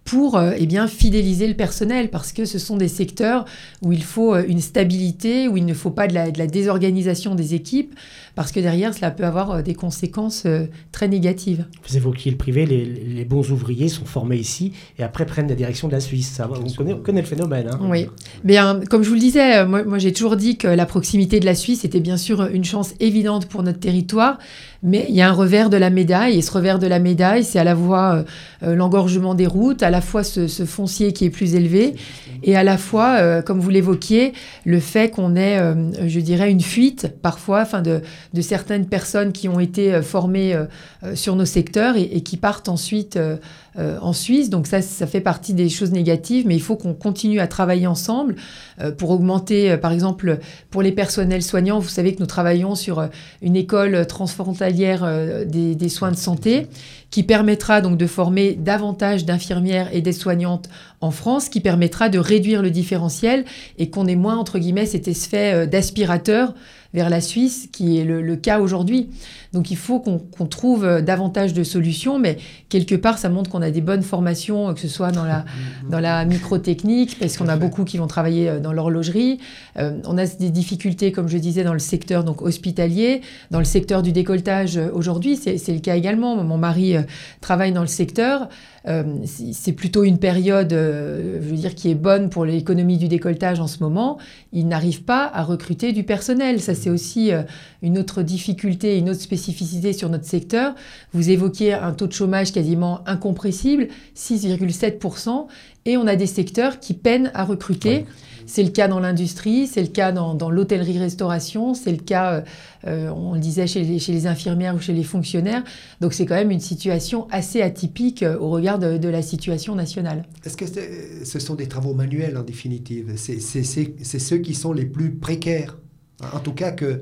pour euh, eh bien, fidéliser le personnel, parce que ce sont des secteurs où il faut euh, une stabilité, où il ne faut pas de la, de la désorganisation des équipes, parce que derrière, cela peut avoir euh, des conséquences euh, très négatives. Vous évoquiez le privé, les, les bons ouvriers sont formés ici et après prennent la direction de la Suisse. Ça, on, connaît, on connaît le phénomène. Hein. Oui. Bien, comme je vous le disais, moi, moi j'ai toujours dit que la proximité de la Suisse était bien sûr une chance évidente pour notre territoire, mais il y a un revers de la médaille, et ce revers de la médaille, c'est à la fois euh, l'engorgement des routes, à la fois ce, ce foncier qui est plus élevé, et à la fois, euh, comme vous l'évoquiez, le fait qu'on ait, euh, je dirais, une fuite parfois enfin, de, de certaines personnes qui ont été euh, formées euh, sur nos secteurs et, et qui partent ensuite euh, euh, en Suisse. Donc ça, ça fait partie des choses négatives, mais il faut qu'on continue à travailler ensemble euh, pour augmenter, euh, par exemple, pour les personnels soignants. Vous savez que nous travaillons sur euh, une école transfrontalière euh, des, des soins de santé qui permettra donc de former davantage d'infirmières et d'aides-soignantes en France, qui permettra de réduire le différentiel et qu'on ait moins, entre guillemets, cet effet d'aspirateur vers la Suisse, qui est le, le cas aujourd'hui. Donc il faut qu'on qu'on trouve davantage de solutions, mais quelque part, ça montre qu'on a des bonnes formations, que ce soit dans la, dans la microtechnique, parce qu'on a beaucoup qui vont travailler dans l'horlogerie. Euh, on a des difficultés, comme je disais, dans le secteur donc, hospitalier, dans le secteur du décolletage aujourd'hui, c'est c'est le cas également. Mon mari euh, travaille dans le secteur. Euh, c'est plutôt une période, euh, je veux dire, qui est bonne pour l'économie du décolletage en ce moment. Ils n'arrivent pas à recruter du personnel. Ça, c'est aussi euh, une autre difficulté, une autre spécificité sur notre secteur. Vous évoquiez un taux de chômage quasiment incompressible, six virgule sept pour cent, et on a des secteurs qui peinent à recruter. C'est le cas dans l'industrie, c'est le cas dans, dans l'hôtellerie-restauration, c'est le cas, euh, on le disait, chez les, chez les infirmières ou chez les fonctionnaires. Donc c'est quand même une situation assez atypique euh, au regard de, de la situation nationale. Est-ce que ce sont des travaux manuels en définitive? C'est c'est ceux qui sont les plus précaires. En tout cas que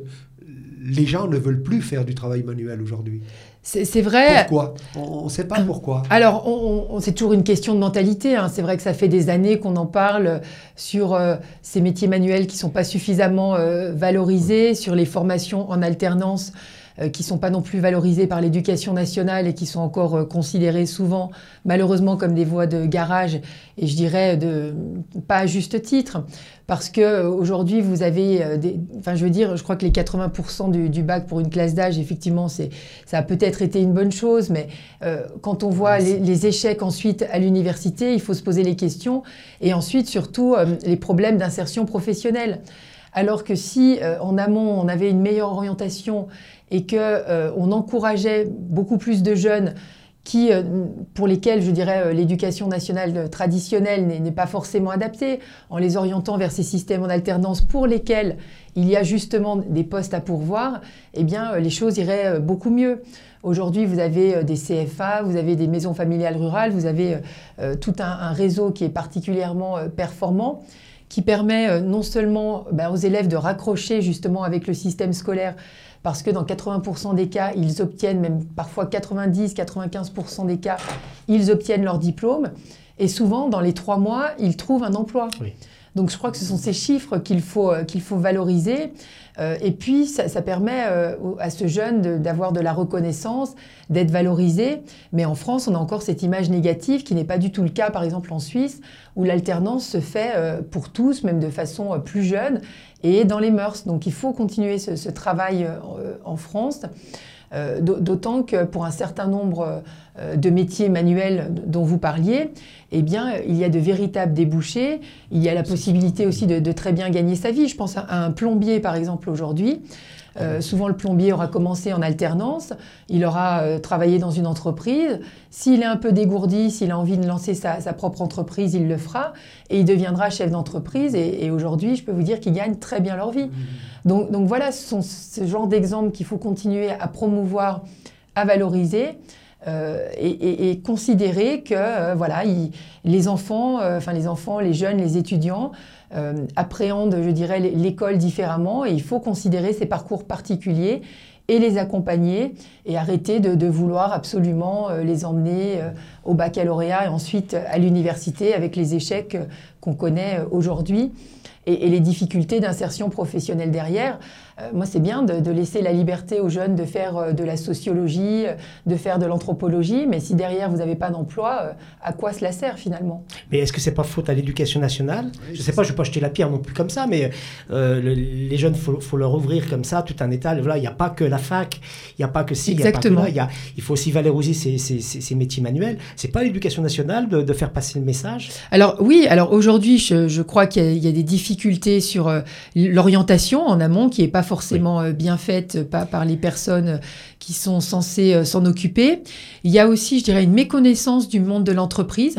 les gens ne veulent plus faire du travail manuel aujourd'hui. C'est vrai. Pourquoi? On ne sait pas pourquoi. Alors, on, on, c'est toujours une question de mentalité. Hein. C'est vrai que ça fait des années qu'on en parle sur euh, ces métiers manuels qui ne sont pas suffisamment euh, valorisés, sur les formations en alternance euh, qui ne sont pas non plus valorisées par l'éducation nationale et qui sont encore euh, considérées souvent, malheureusement, comme des voies de garage, et je dirais de, pas à juste titre. Parce qu'aujourd'hui, vous avez, des, enfin, je veux dire, je crois que les quatre-vingts pour cent du, du bac pour une classe d'âge, effectivement, c'est, ça a peut-être été une bonne chose, mais euh, quand on voit les, les échecs ensuite à l'université, il faut se poser les questions. Et ensuite, surtout, euh, les problèmes d'insertion professionnelle. Alors que si, euh, en amont, on avait une meilleure orientation et qu'on euh, encourageait beaucoup plus de jeunes qui, pour lesquels, je dirais, l'éducation nationale traditionnelle n'est pas forcément adaptée, en les orientant vers ces systèmes en alternance pour lesquels il y a justement des postes à pourvoir, eh bien, les choses iraient beaucoup mieux. Aujourd'hui, vous avez des C F A, vous avez des maisons familiales rurales, vous avez euh, tout un, un réseau qui est particulièrement euh, performant, qui permet euh, non seulement ben, aux élèves de raccrocher justement avec le système scolaire, parce que dans quatre-vingts pour cent des cas, ils obtiennent, même parfois quatre-vingt-dix à quatre-vingt-quinze pour cent des cas, ils obtiennent leur diplôme. Et souvent, dans les trois mois, ils trouvent un emploi. Oui. Donc je crois que ce sont ces chiffres qu'il faut, qu'il faut valoriser. Euh, et puis, ça, ça permet euh, à ce jeune d'avoir de, de la reconnaissance, d'être valorisé. Mais en France, on a encore cette image négative qui n'est pas du tout le cas, par exemple, en Suisse, où l'alternance se fait euh, pour tous, même de façon euh, plus jeune, et dans les mœurs. Donc il faut continuer ce, ce travail euh, en France. Euh, D'autant que pour un certain nombre euh, de métiers manuels dont vous parliez, eh bien, il y a de véritables débouchés. Il y a la possibilité aussi de, de très bien gagner sa vie. Je pense à un plombier, par exemple, aujourd'hui. Euh, souvent, le plombier aura commencé en alternance, il aura euh, travaillé dans une entreprise. S'il est un peu dégourdi, s'il a envie de lancer sa, sa propre entreprise, il le fera et il deviendra chef d'entreprise. Et, et aujourd'hui, je peux vous dire qu'ils gagnent très bien leur vie. Donc, donc voilà, ce sont ce genre d'exemples qu'il faut continuer à promouvoir, à valoriser. Euh, et, et, et considérer que euh, voilà, il, les enfants, euh, enfin les enfants, les jeunes, les étudiants euh, appréhendent, je dirais, l'école différemment, et il faut considérer ces parcours particuliers et les accompagner et arrêter de, de vouloir absolument euh, les emmener euh, au baccalauréat et ensuite à l'université avec les échecs euh, qu'on connaît aujourd'hui. Et, et les difficultés d'insertion professionnelle derrière, Euh, moi, c'est bien de, de laisser la liberté aux jeunes de faire euh, de la sociologie, euh, de faire de l'anthropologie, mais si derrière vous n'avez pas d'emploi, euh, à quoi cela sert finalement? Mais est-ce que c'est pas faute à l'éducation nationale? Je sais pas, je ne vais pas jeter la pierre non plus comme ça, mais euh, le, les jeunes, il faut, faut leur ouvrir comme ça tout un état. Voilà, il n'y a pas que la fac, il n'y a pas que ci, il n'y a pas que là. Il, y a, il faut aussi valoriser ces, ces, ces, ces métiers manuels. C'est pas l'éducation nationale de, de faire passer le message? Alors oui, alors aujourd'hui, je, je crois qu'il y a, il y a des difficultés sur euh, l'orientation en amont qui n'est pas forcément oui. euh, bien faite euh, par, par les personnes qui sont censées euh, s'en occuper. Il y a aussi, je dirais, une méconnaissance du monde de l'entreprise.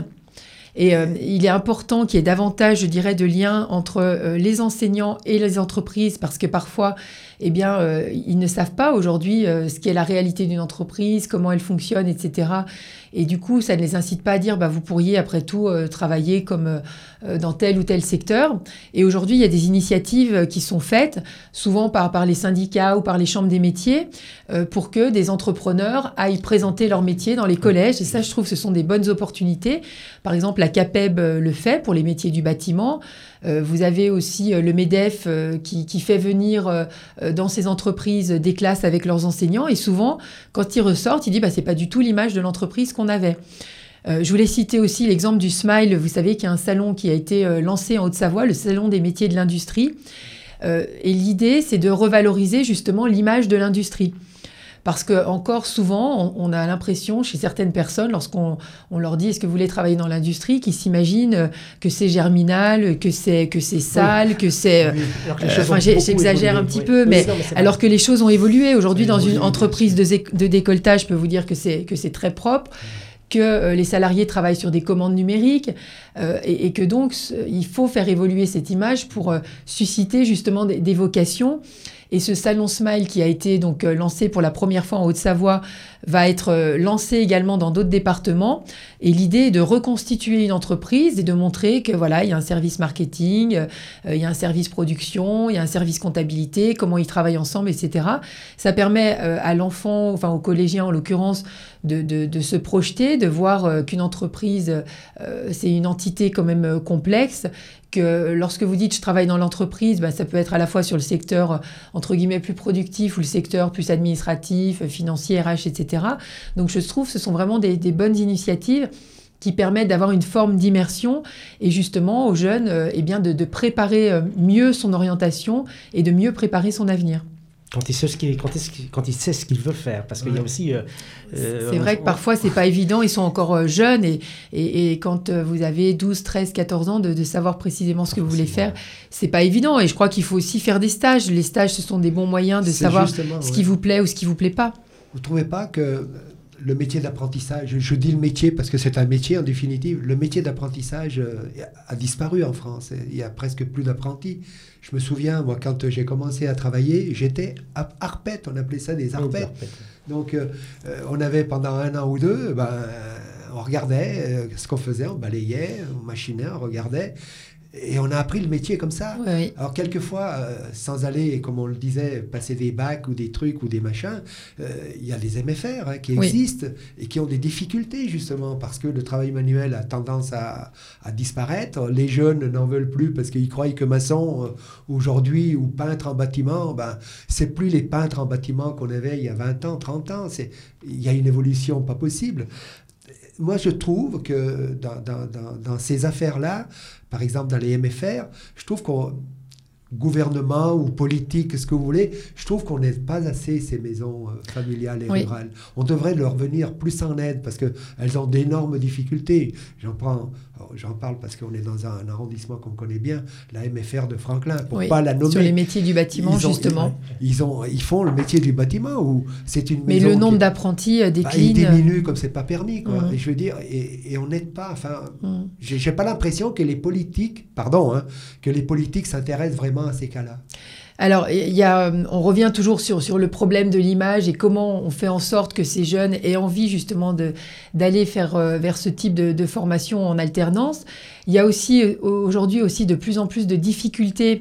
Et euh, il est important qu'il y ait davantage, je dirais, de liens entre euh, les enseignants et les entreprises parce que parfois, eh bien, euh, ils ne savent pas aujourd'hui euh, ce qu'est la réalité d'une entreprise, comment elle fonctionne, et cetera. Et du coup, ça ne les incite pas à dire bah, « vous pourriez, après tout, euh, travailler comme euh, dans tel ou tel secteur ». Et aujourd'hui, il y a des initiatives qui sont faites, souvent par, par les syndicats ou par les chambres des métiers, euh, pour que des entrepreneurs aillent présenter leur métier dans les collèges. Et ça, je trouve que ce sont des bonnes opportunités. Par exemple, la CAPEB le fait pour les métiers du bâtiment. Euh, vous avez aussi euh, le MEDEF euh, qui, qui fait venir euh, dans ces entreprises des classes avec leurs enseignants. Et souvent, quand ils ressortent, ils disent bah, « c'est pas du tout l'image de l'entreprise qu'on avait ». Euh, je voulais citer aussi l'exemple du Smile. Vous savez qu'il y a un salon qui a été euh, lancé en Haute-Savoie, le Salon des métiers de l'industrie. Euh, et l'idée, c'est de revaloriser justement l'image de l'industrie. Parce qu'encore souvent, on, on a l'impression chez certaines personnes, lorsqu'on on leur dit « est-ce que vous voulez travailler dans l'industrie ?» qu'ils s'imaginent que c'est germinal, que c'est, que c'est sale, oui. que c'est... Oui. Euh, enfin, j'exagère un petit oui. peu, oui, mais, non, mais alors que les choses ont évolué. Aujourd'hui, dans une entreprise de, de décolletage, je peux vous dire que c'est, que c'est très propre, que euh, les salariés travaillent sur des commandes numériques euh, et, et que donc, il faut faire évoluer cette image pour euh, susciter justement des, des vocations. Et ce salon Smile qui a été donc euh, lancé pour la première fois en Haute-Savoie va être euh, lancé également dans d'autres départements. Et l'idée est de reconstituer une entreprise et de montrer que voilà, il y a un service marketing, euh, il y a un service production, il y a un service comptabilité, comment ils travaillent ensemble, et cetera. Ça permet euh, à l'enfant, enfin aux collégiens en l'occurrence, de, de, de se projeter, de voir euh, qu'une entreprise, euh, c'est une entité quand même euh, complexe, que lorsque vous dites « je travaille dans l'entreprise bah, », ça peut être à la fois sur le secteur entre guillemets plus productif ou le secteur plus administratif, financier, R H, et cetera. Donc je trouve que ce sont vraiment des, des bonnes initiatives qui permettent d'avoir une forme d'immersion et justement aux jeunes euh, eh bien de, de préparer mieux son orientation et de mieux préparer son avenir. Quand il sait ce qu'il, quand il, quand il sait ce qu'il veut faire, parce qu'il ouais. y a aussi... Euh, euh, c'est vrai que parfois, c'est pas évident, ils sont encore euh, jeunes, et, et, et quand euh, vous avez douze, treize, quatorze ans, de, de savoir précisément ce que vous voulez faire, c'est pas évident, et je crois qu'il faut aussi faire des stages. Les stages, ce sont des bons moyens de c'est savoir ce ouais. qui vous plaît ou ce qui vous plaît pas. Vous trouvez pas que le métier d'apprentissage, je, je dis le métier parce que c'est un métier en définitive, le métier d'apprentissage euh, a disparu en France, il y a presque plus d'apprentis. Je me souviens, moi, quand j'ai commencé à travailler, j'étais arpète, on appelait ça des arpètes. Oui, donc, euh, on avait pendant un an ou deux, ben, on regardait euh, ce qu'on faisait, on balayait, on machinait, on regardait. Et on a appris le métier comme ça. Oui. Alors, quelquefois, euh, sans aller, comme on le disait, passer des bacs ou des trucs ou des machins, il euh, y a des M F R hein, qui oui. existent et qui ont des difficultés, justement, parce que le travail manuel a tendance à, à disparaître. Les jeunes n'en veulent plus parce qu'ils croient que maçon, euh, aujourd'hui, ou peintre en bâtiment, ben, c'est plus les peintres en bâtiment qu'on avait il y a vingt ans, trente ans. Il y a une évolution pas possible. Moi, je trouve que dans, dans, dans, dans ces affaires-là, par exemple dans les M F R, je trouve qu'on, gouvernement ou politique, ce que vous voulez, je trouve qu'on n'aide pas assez ces maisons euh, familiales et oui. rurales. On devrait leur venir plus en aide parce qu'elles ont d'énormes difficultés. J'en, prends, j'en parle parce qu'on est dans un, un arrondissement qu'on connaît bien, la M F R de Franklin, pour ne oui. pas la nommer. Sur les métiers du bâtiment, ils ont, justement. Ils, ils, ont, ils font le métier du bâtiment où c'est une Mais maison le nombre qui, d'apprentis euh, décline. Bah, il diminue comme c'est pas permis, quoi. Mmh. Et je veux dire, et, et on n'aide pas. Enfin, mmh. j'ai, j'ai pas l'impression que les politiques, pardon, hein, que les politiques s'intéressent vraiment à ces cas-là. Alors, il y a, on revient toujours sur, sur le problème de l'image et comment on fait en sorte que ces jeunes aient envie justement de, d'aller faire, euh, vers ce type de, de formation en alternance. Il y a aussi aujourd'hui aussi de plus en plus de difficultés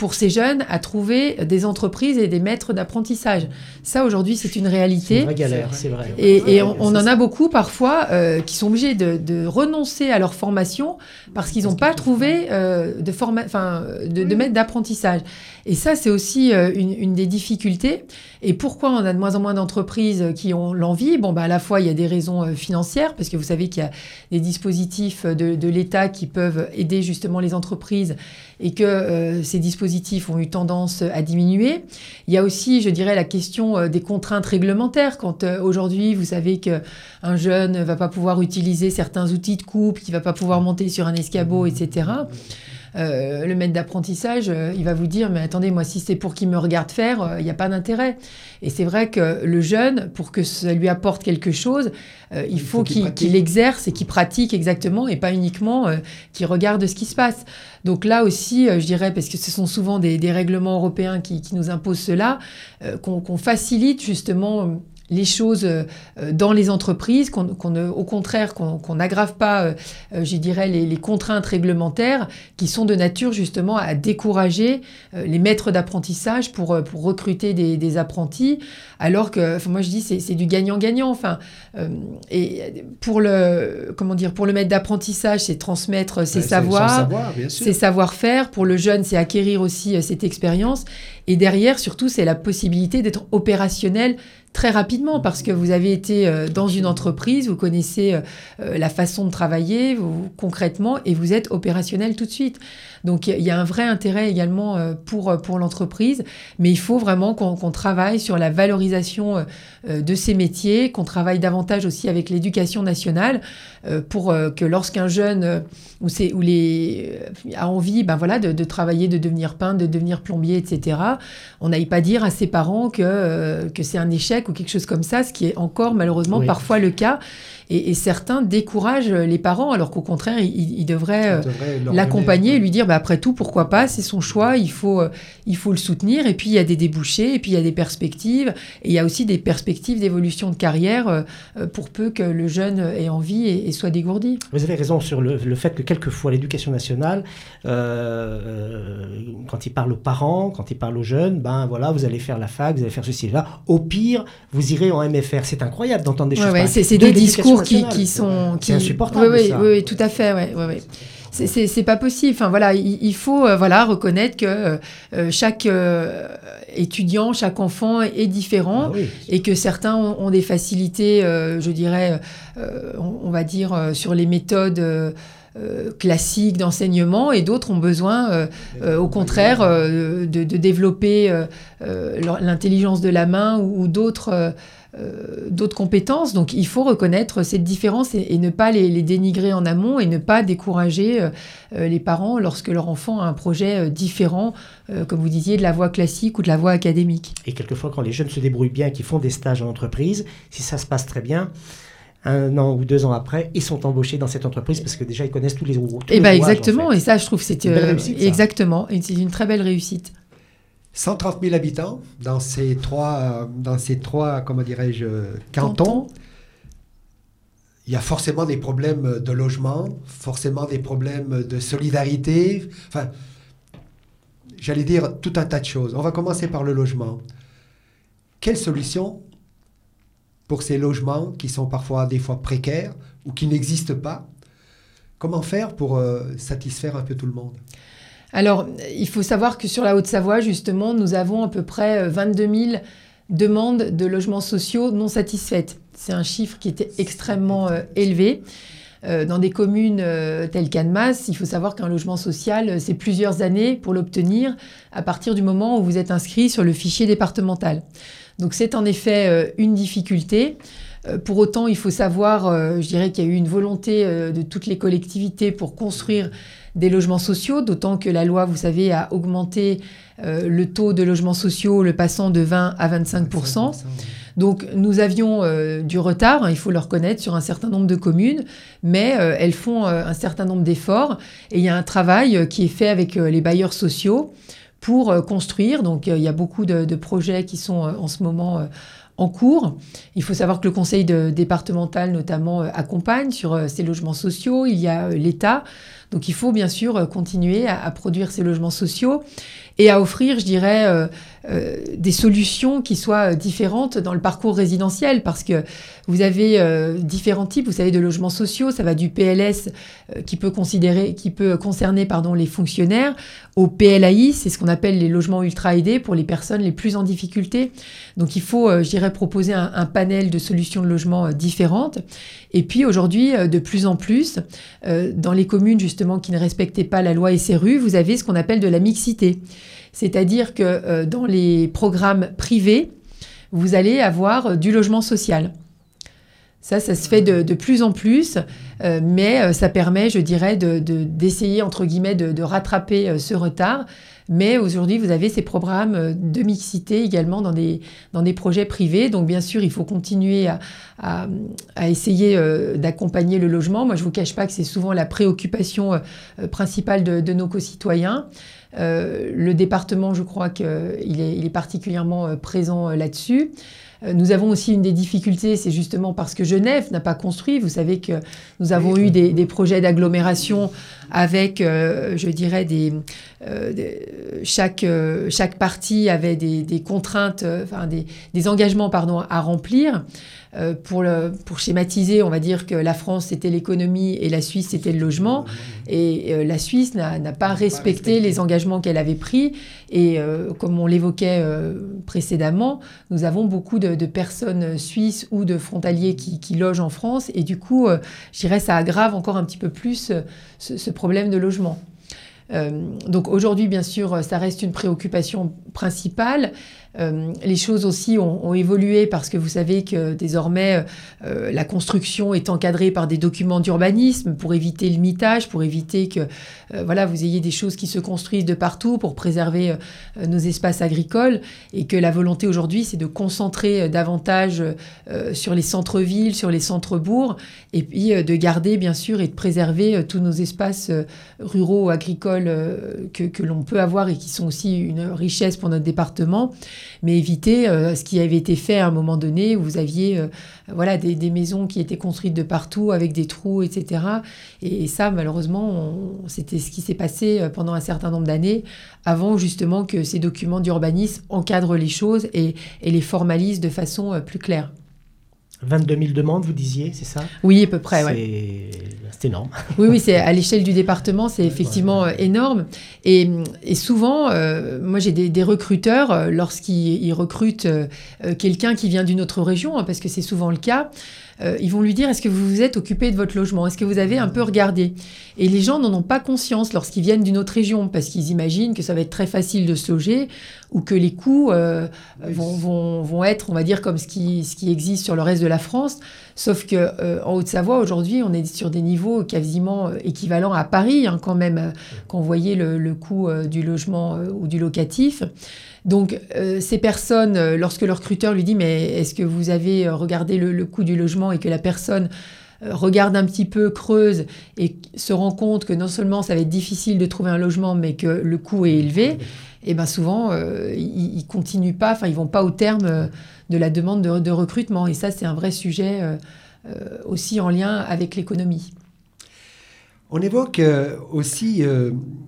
pour ces jeunes à trouver des entreprises et des maîtres d'apprentissage. Ça, aujourd'hui, c'est une réalité. C'est une vraie galère, c'est vrai. Et, et on, on en a beaucoup parfois euh, qui sont obligés de, de renoncer à leur formation parce qu'ils n'ont pas trouvé euh, de, forma- enfin, de, de maître d'apprentissage. Et ça, c'est aussi euh, une, une des difficultés. Et pourquoi on a de moins en moins d'entreprises qui ont l'envie ? Bon, bah, à la fois, il y a des raisons euh, financières, parce que vous savez qu'il y a des dispositifs de, de l'État qui peuvent aider justement les entreprises et que euh, ces dispositifs ont eu tendance à diminuer. Il y a aussi, je dirais, la question euh, des contraintes réglementaires. Quand euh, aujourd'hui, vous savez qu'un jeune ne va pas pouvoir utiliser certains outils de coupe, qu'il ne va pas pouvoir monter sur un escabeau, et cetera, Euh, le maître d'apprentissage, euh, il va vous dire « Mais attendez, moi, si c'est pour qu'il me regarde faire, il euh, n'y a pas d'intérêt. » Et c'est vrai que le jeune, pour que ça lui apporte quelque chose, euh, il, il faut, faut qu'il, qu'il, qu'il exerce et qu'il pratique exactement, et pas uniquement euh, qu'il regarde ce qui se passe. Donc là aussi, euh, je dirais, parce que ce sont souvent des, des règlements européens qui, qui nous imposent cela, euh, qu'on, qu'on facilite justement... Euh, les choses euh, dans les entreprises, qu'on, qu'on, au contraire, qu'on n'aggrave pas, euh, je dirais, les, les contraintes réglementaires qui sont de nature justement à décourager euh, les maîtres d'apprentissage pour, pour recruter des, des apprentis, alors que, enfin, moi je dis, c'est, c'est du gagnant-gagnant. Enfin, euh, et pour le, comment dire, pour le maître d'apprentissage, c'est transmettre ses ouais, savoirs, savoir, ses savoir-faire. Pour le jeune, c'est acquérir aussi euh, cette expérience. Et derrière, surtout, c'est la possibilité d'être opérationnel très rapidement, parce que vous avez été euh, dans une entreprise, vous connaissez euh, la façon de travailler vous, concrètement, et vous êtes opérationnel tout de suite. Donc il y a un vrai intérêt également euh, pour, pour l'entreprise, mais il faut vraiment qu'on, qu'on travaille sur la valorisation euh, de ces métiers, qu'on travaille davantage aussi avec l'éducation nationale, euh, pour euh, que lorsqu'un jeune euh, ou c'est, ou les, euh, a envie ben voilà, de, de travailler, de devenir peintre, de devenir plombier, et cetera, on n'aille pas dire à ses parents que, euh, que c'est un échec ou quelque chose comme ça, ce qui est encore malheureusement oui. parfois le cas. Et, et certains découragent les parents, alors qu'au contraire, ils, ils devraient, euh, devrait l'accompagner et lui dire bah, après tout, pourquoi pas, c'est son choix, il faut, euh, il faut le soutenir. Et puis il y a des débouchés, et puis il y a des perspectives, et il y a aussi des perspectives d'évolution de carrière euh, pour peu que le jeune ait envie et, et soit dégourdi. Vous avez raison sur le, le fait que quelquefois l'éducation nationale, euh, quand il parle aux parents, quand il parle aux jeunes, ben voilà, vous allez faire la fac, vous allez faire ceci, là. Au pire, vous irez en M F R. C'est incroyable d'entendre des ouais, choses ouais, pareilles. C'est, c'est deux discours qui, qui sont... Qui... C'est insupportable, oui, oui, ça. Oui, oui, tout à fait, oui, oui, oui. C'est, c'est, c'est pas possible. Enfin, voilà, il, il faut euh, voilà, reconnaître que euh, chaque euh, étudiant, chaque enfant est différent, ah oui. et que certains ont, ont des facilités, euh, je dirais, euh, on, on va dire, euh, sur les méthodes... Euh, Euh, classiques d'enseignement, et d'autres ont besoin, euh, euh, au contraire, euh, de, de développer euh, euh, l'intelligence de la main ou, ou d'autres, euh, d'autres compétences. Donc il faut reconnaître cette différence et, et ne pas les, les dénigrer en amont, et ne pas décourager euh, les parents lorsque leur enfant a un projet euh, différent, euh, comme vous disiez, de la voie classique ou de la voie académique. Et quelquefois, quand les jeunes se débrouillent bien, qu'ils font des stages en entreprise, si ça se passe très bien, un an ou deux ans après, ils sont embauchés dans cette entreprise parce que déjà ils connaissent tous les rouages. Et bah exactement, en fait. Et ça je trouve que c'est, c'est une belle réussite, ça. Exactement, et c'est une très belle réussite. cent trente mille habitants dans ces trois, dans ces trois, comment dirais-je, cantons. Canton. Il y a forcément des problèmes de logement, forcément des problèmes de solidarité. Enfin, j'allais dire tout un tas de choses. On va commencer par le logement. Quelle solution pour ces logements qui sont parfois des fois précaires ou qui n'existent pas? Comment faire pour euh, satisfaire un peu tout le monde? Alors, il faut savoir que sur la Haute-Savoie, justement, nous avons à peu près vingt-deux mille demandes de logements sociaux non satisfaites. C'est un chiffre qui était extrêmement euh, élevé. Euh, dans des communes euh, telles qu'Annemasse, il faut savoir qu'un logement social, euh, c'est plusieurs années pour l'obtenir à partir du moment où vous êtes inscrit sur le fichier départemental. Donc c'est en effet euh, une difficulté. Euh, pour autant, il faut savoir, euh, je dirais qu'il y a eu une volonté euh, de toutes les collectivités pour construire des logements sociaux, d'autant que la loi, vous savez, a augmenté euh, le taux de logements sociaux, le passant de vingt à vingt-cinq pour cent. Donc nous avions euh, du retard, hein, il faut le reconnaître, sur un certain nombre de communes, mais euh, elles font euh, un certain nombre d'efforts, et il y a un travail euh, qui est fait avec euh, les bailleurs sociaux pour euh, construire. Donc euh, il y a beaucoup de, de projets qui sont euh, en ce moment euh, en cours. Il faut savoir que le conseil de, départemental notamment euh, accompagne sur euh, ces logements sociaux. Il y a euh, l'État. Donc il faut bien sûr continuer à, à produire ces logements sociaux et à offrir, je dirais, euh, euh, des solutions qui soient différentes dans le parcours résidentiel, parce que vous avez euh, différents types, vous savez, de logements sociaux. Ça va du P L S euh, qui peut considérer, qui peut concerner, pardon, les fonctionnaires, au P L A I, c'est ce qu'on appelle les logements ultra aidés pour les personnes les plus en difficulté. Donc il faut, euh, je dirais, proposer un, un panel de solutions de logement euh, différentes. Et puis aujourd'hui, euh, de plus en plus, euh, dans les communes justement qui ne respectaient pas la loi S R U, vous avez ce qu'on appelle de la mixité. C'est-à-dire que euh, dans les programmes privés, vous allez avoir euh, du logement social. Ça, ça se fait de, de plus en plus, euh, mais euh, ça permet, je dirais, de, de, d'essayer, entre guillemets, de, de rattraper euh, ce retard. Mais aujourd'hui, vous avez ces programmes de mixité également dans des, dans des projets privés. Donc, bien sûr, il faut continuer à, à, à essayer euh, d'accompagner le logement. Moi, je ne vous cache pas que c'est souvent la préoccupation euh, principale de, de nos concitoyens. Euh, le département, je crois qu'il est, il est particulièrement euh, présent euh, là-dessus. Euh, nous avons aussi une des difficultés, c'est justement parce que Genève n'a pas construit. Vous savez que nous avons eu des, des projets d'agglomération avec, euh, je dirais, des, euh, des, chaque, euh, chaque partie avait des, des contraintes, euh, enfin des, des engagements pardon, à remplir. Euh, pour, le, pour schématiser, on va dire que la France, c'était l'économie et la Suisse, c'était le logement. Et euh, la Suisse n'a, n'a pas respecté les engagements qu'elle avait pris. Et euh, comme on l'évoquait euh, précédemment, nous avons beaucoup de, de personnes suisses ou de frontaliers qui, qui logent en France. Et du coup, euh, je dirais ça aggrave encore un petit peu plus euh, ce, ce problème de logement. Euh, donc aujourd'hui, bien sûr, ça reste une préoccupation principale. Euh, les choses aussi ont, ont évolué parce que vous savez que désormais, euh, la construction est encadrée par des documents d'urbanisme pour éviter le mitage, pour éviter que euh, voilà, vous ayez des choses qui se construisent de partout pour préserver euh, nos espaces agricoles, et que la volonté aujourd'hui, c'est de concentrer davantage euh, sur les centres-villes, sur les centres-bourgs, et puis euh, de garder, bien sûr, et de préserver euh, tous nos espaces euh, ruraux, agricoles euh, que, que l'on peut avoir et qui sont aussi une richesse pour notre département. Mais éviter euh, ce qui avait été fait à un moment donné, où vous aviez euh, voilà, des, des maisons qui étaient construites de partout avec des trous, et cetera. Et, et ça, malheureusement, on, c'était ce qui s'est passé pendant un certain nombre d'années, avant justement que ces documents d'urbanisme encadrent les choses et, et les formalisent de façon euh, plus claire. vingt-deux mille demandes, vous disiez, c'est ça ? Oui, à peu près, c'est... ouais. C'est énorme. Oui, oui, c'est à l'échelle du département, c'est effectivement ouais, ouais. énorme. Et, et souvent, euh, moi, j'ai des, des recruteurs, euh, lorsqu'ils ils recrutent euh, quelqu'un qui vient d'une autre région, hein, parce que c'est souvent le cas, euh, ils vont lui dire, est-ce que vous vous êtes occupé de votre logement ? Est-ce que vous avez un peu regardé ? Et les gens n'en ont pas conscience lorsqu'ils viennent d'une autre région, parce qu'ils imaginent que ça va être très facile de se loger, ou que les coûts euh, vont, vont, vont être, on va dire, comme ce qui, ce qui existe sur le reste de la France. Sauf qu'en euh, Haute-Savoie, aujourd'hui, on est sur des niveaux quasiment euh, équivalents à Paris, hein, quand même, euh, quand vous voyez le, le coût euh, du logement euh, ou du locatif. Donc, euh, ces personnes, euh, lorsque le recruteur lui dit « mais est-ce que vous avez regardé le, le coût du logement ?» et que la personne euh, regarde un petit peu, creuse et se rend compte que non seulement ça va être difficile de trouver un logement, mais que le coût est élevé, et bien souvent, euh, ils ne continuent pas, enfin, ils ne vont pas au terme euh, de la demande de, de recrutement. Et ça, c'est un vrai sujet euh, euh, aussi en lien avec l'économie. On évoque euh, aussi euh,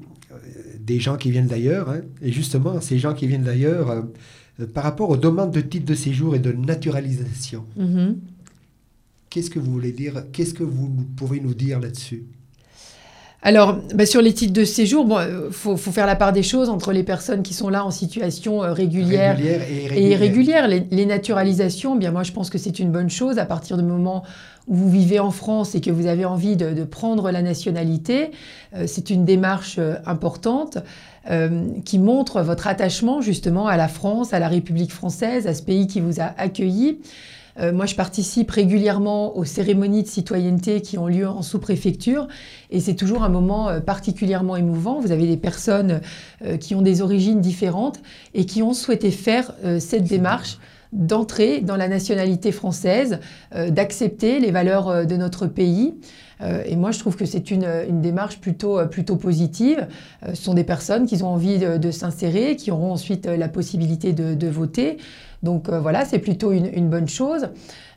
des gens qui viennent d'ailleurs, hein, et justement, ces gens qui viennent d'ailleurs, euh, par rapport aux demandes de titre de séjour et de naturalisation. Mm-hmm. Qu'est-ce que vous voulez dire ? Qu'est-ce que vous pouvez nous dire là-dessus ? Alors, bah sur les titres de séjour, bon, euh, faut, faut faire la part des choses entre les personnes qui sont là en situation euh, régulière, régulière et irrégulière. Et irrégulière. Les, les naturalisations, bien moi je pense que c'est une bonne chose à partir du moment où vous vivez en France et que vous avez envie de, de prendre la nationalité. Euh, c'est une démarche euh, importante euh, qui montre votre attachement justement à la France, à la République française, à ce pays qui vous a accueilli. Euh, moi, je participe régulièrement aux cérémonies de citoyenneté qui ont lieu en sous-préfecture, et c'est toujours un moment euh, particulièrement émouvant. Vous avez des personnes euh, qui ont des origines différentes et qui ont souhaité faire euh, cette démarche d'entrer dans la nationalité française, euh, d'accepter les valeurs euh, de notre pays. Euh, et moi, je trouve que c'est une, une démarche plutôt, euh, plutôt positive. Euh, ce sont des personnes qui ont envie de, de s'insérer, qui auront ensuite euh, la possibilité de, de voter. Donc euh, voilà, c'est plutôt une, une bonne chose.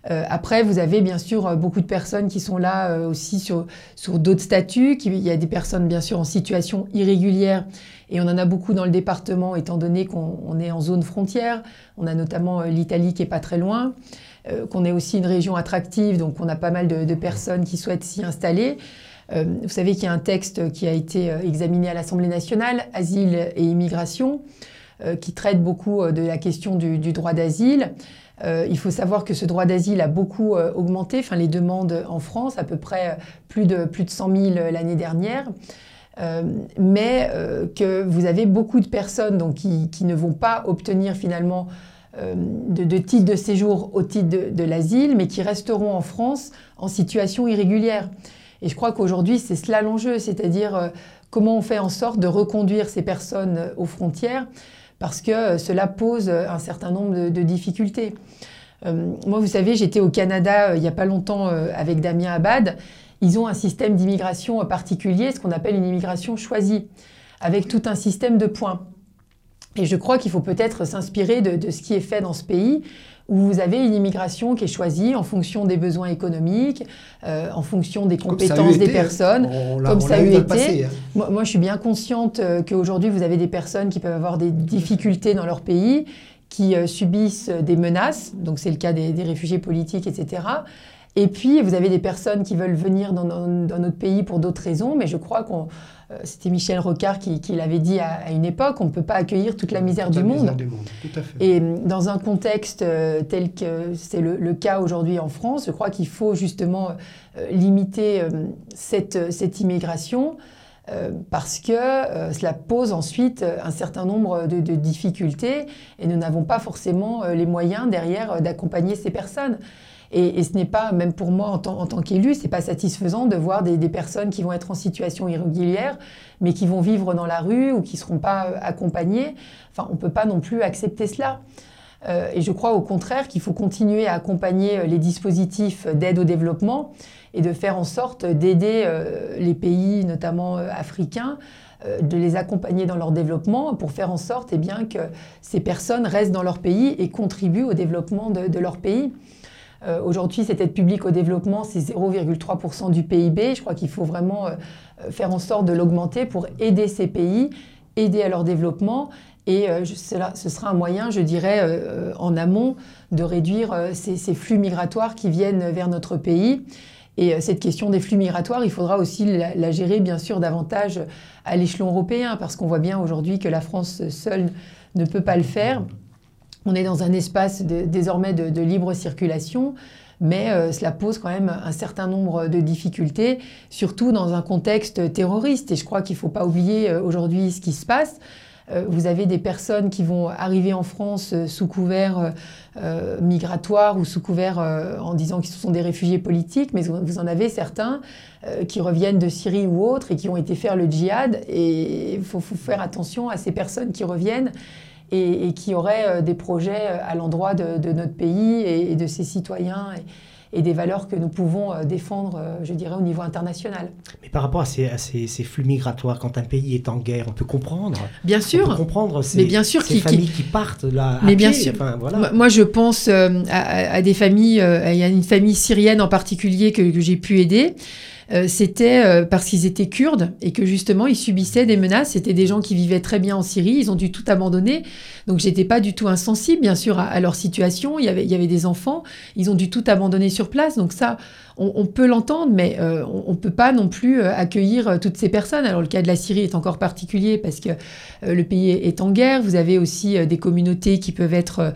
Euh, après, vous avez bien sûr beaucoup de personnes qui sont là euh, aussi sur, sur d'autres statuts. Qui, il y a des personnes bien sûr en situation irrégulière et on en a beaucoup dans le département étant donné qu'on on est en zone frontière. On a notamment euh, l'Italie qui est pas très loin, euh, qu'on est aussi une région attractive, donc on a pas mal de, de personnes qui souhaitent s'y installer. Euh, vous savez qu'il y a un texte qui a été euh, examiné à l'Assemblée nationale, Asile et immigration, euh, qui traite beaucoup euh, de la question du, du droit d'asile. Euh, il faut savoir que ce droit d'asile a beaucoup euh, augmenté, enfin les demandes en France, à peu près euh, plus de, plus de cent mille l'année dernière, euh, mais euh, que vous avez beaucoup de personnes donc, qui, qui ne vont pas obtenir finalement euh, de, de titre de séjour au titre de, de l'asile, mais qui resteront en France en situation irrégulière. Et je crois qu'aujourd'hui, c'est cela l'enjeu, c'est-à-dire euh, comment on fait en sorte de reconduire ces personnes euh, aux frontières, parce que euh, cela pose un certain nombre de, de difficultés. Euh, moi, vous savez, j'étais au Canada euh, il n'y a pas longtemps euh, avec Damien Abad. Ils ont un système d'immigration particulier, ce qu'on appelle une immigration choisie, avec tout un système de points. Et je crois qu'il faut peut-être s'inspirer de, de ce qui est fait dans ce pays, où vous avez une immigration qui est choisie en fonction des besoins économiques, euh, en fonction des compétences des personnes, on l'a, comme on ça a eu été. Passé, hein. Moi, moi, je suis bien consciente euh, qu'aujourd'hui, vous avez des personnes qui peuvent avoir des difficultés dans leur pays, qui euh, subissent des menaces, donc c'est le cas des, des réfugiés politiques, et cetera. Et puis, vous avez des personnes qui veulent venir dans, dans, dans notre pays pour d'autres raisons, mais je crois qu'on... Euh, c'était Michel Rocard qui, qui l'avait dit à, à une époque, on ne peut pas accueillir toute la misère, toute du, la monde. misère du monde. Tout à fait. Et dans un contexte euh, tel que c'est le, le cas aujourd'hui en France, je crois qu'il faut justement euh, limiter euh, cette, cette immigration euh, parce que euh, cela pose ensuite un certain nombre de, de difficultés et nous n'avons pas forcément euh, les moyens derrière euh, d'accompagner ces personnes. Et, et ce n'est pas, même pour moi en tant, en tant qu'élu, ce n'est pas satisfaisant de voir des, des personnes qui vont être en situation irrégulière, mais qui vont vivre dans la rue ou qui ne seront pas euh, accompagnées. Enfin, on ne peut pas non plus accepter cela. Euh, et je crois au contraire qu'il faut continuer à accompagner les dispositifs d'aide au développement et de faire en sorte d'aider euh, les pays, notamment euh, africains, euh, de les accompagner dans leur développement pour faire en sorte eh bien, que ces personnes restent dans leur pays et contribuent au développement de, de leur pays. Euh, aujourd'hui, cette aide publique au développement, c'est zéro virgule trois pour cent du P I B. Je crois qu'il faut vraiment euh, faire en sorte de l'augmenter pour aider ces pays, aider à leur développement. Et euh, cela, ce sera un moyen, je dirais, euh, en amont, de réduire euh, ces, ces flux migratoires qui viennent vers notre pays. Et euh, cette question des flux migratoires, il faudra aussi la, la gérer, bien sûr, davantage à l'échelon européen, parce qu'on voit bien aujourd'hui que la France seule ne peut pas le faire. On est dans un espace de, désormais de, de libre circulation, mais euh, cela pose quand même un certain nombre de difficultés, surtout dans un contexte terroriste. Et je crois qu'il ne faut pas oublier euh, aujourd'hui ce qui se passe. Euh, vous avez des personnes qui vont arriver en France euh, sous couvert euh, migratoire ou sous couvert euh, en disant qu'ils sont des réfugiés politiques, mais vous en avez certains euh, qui reviennent de Syrie ou autres et qui ont été faire le djihad. Et il faut, faut faire attention à ces personnes qui reviennent et, et qui auraient euh, des projets à l'endroit de, de notre pays et, et de ses citoyens et, et des valeurs que nous pouvons euh, défendre, euh, je dirais, au niveau international. Mais par rapport à ces, à ces, ces flux migratoires, quand un pays est en guerre, on peut comprendre. Bien sûr. On peut comprendre ces, mais bien sûr, ces qui, familles qui... qui partent là. Mais à bien pied. sûr. Enfin, voilà. Moi, je pense euh, à, à des familles. Euh, il y a une famille syrienne en particulier que, que j'ai pu aider. Euh, c'était euh, parce qu'ils étaient kurdes et que justement ils subissaient des menaces. C'était des gens qui vivaient très bien en Syrie, ils ont dû tout abandonner. Donc j'étais pas du tout insensible bien sûr à, à leur situation. Il y avait, il y avait des enfants, ils ont dû tout abandonner sur place. Donc ça, on, on peut l'entendre, mais euh, on, on peut pas non plus euh, accueillir euh, toutes ces personnes. Alors le cas de la Syrie est encore particulier parce que euh, le pays est, est en guerre. Vous avez aussi euh, des communautés qui peuvent être,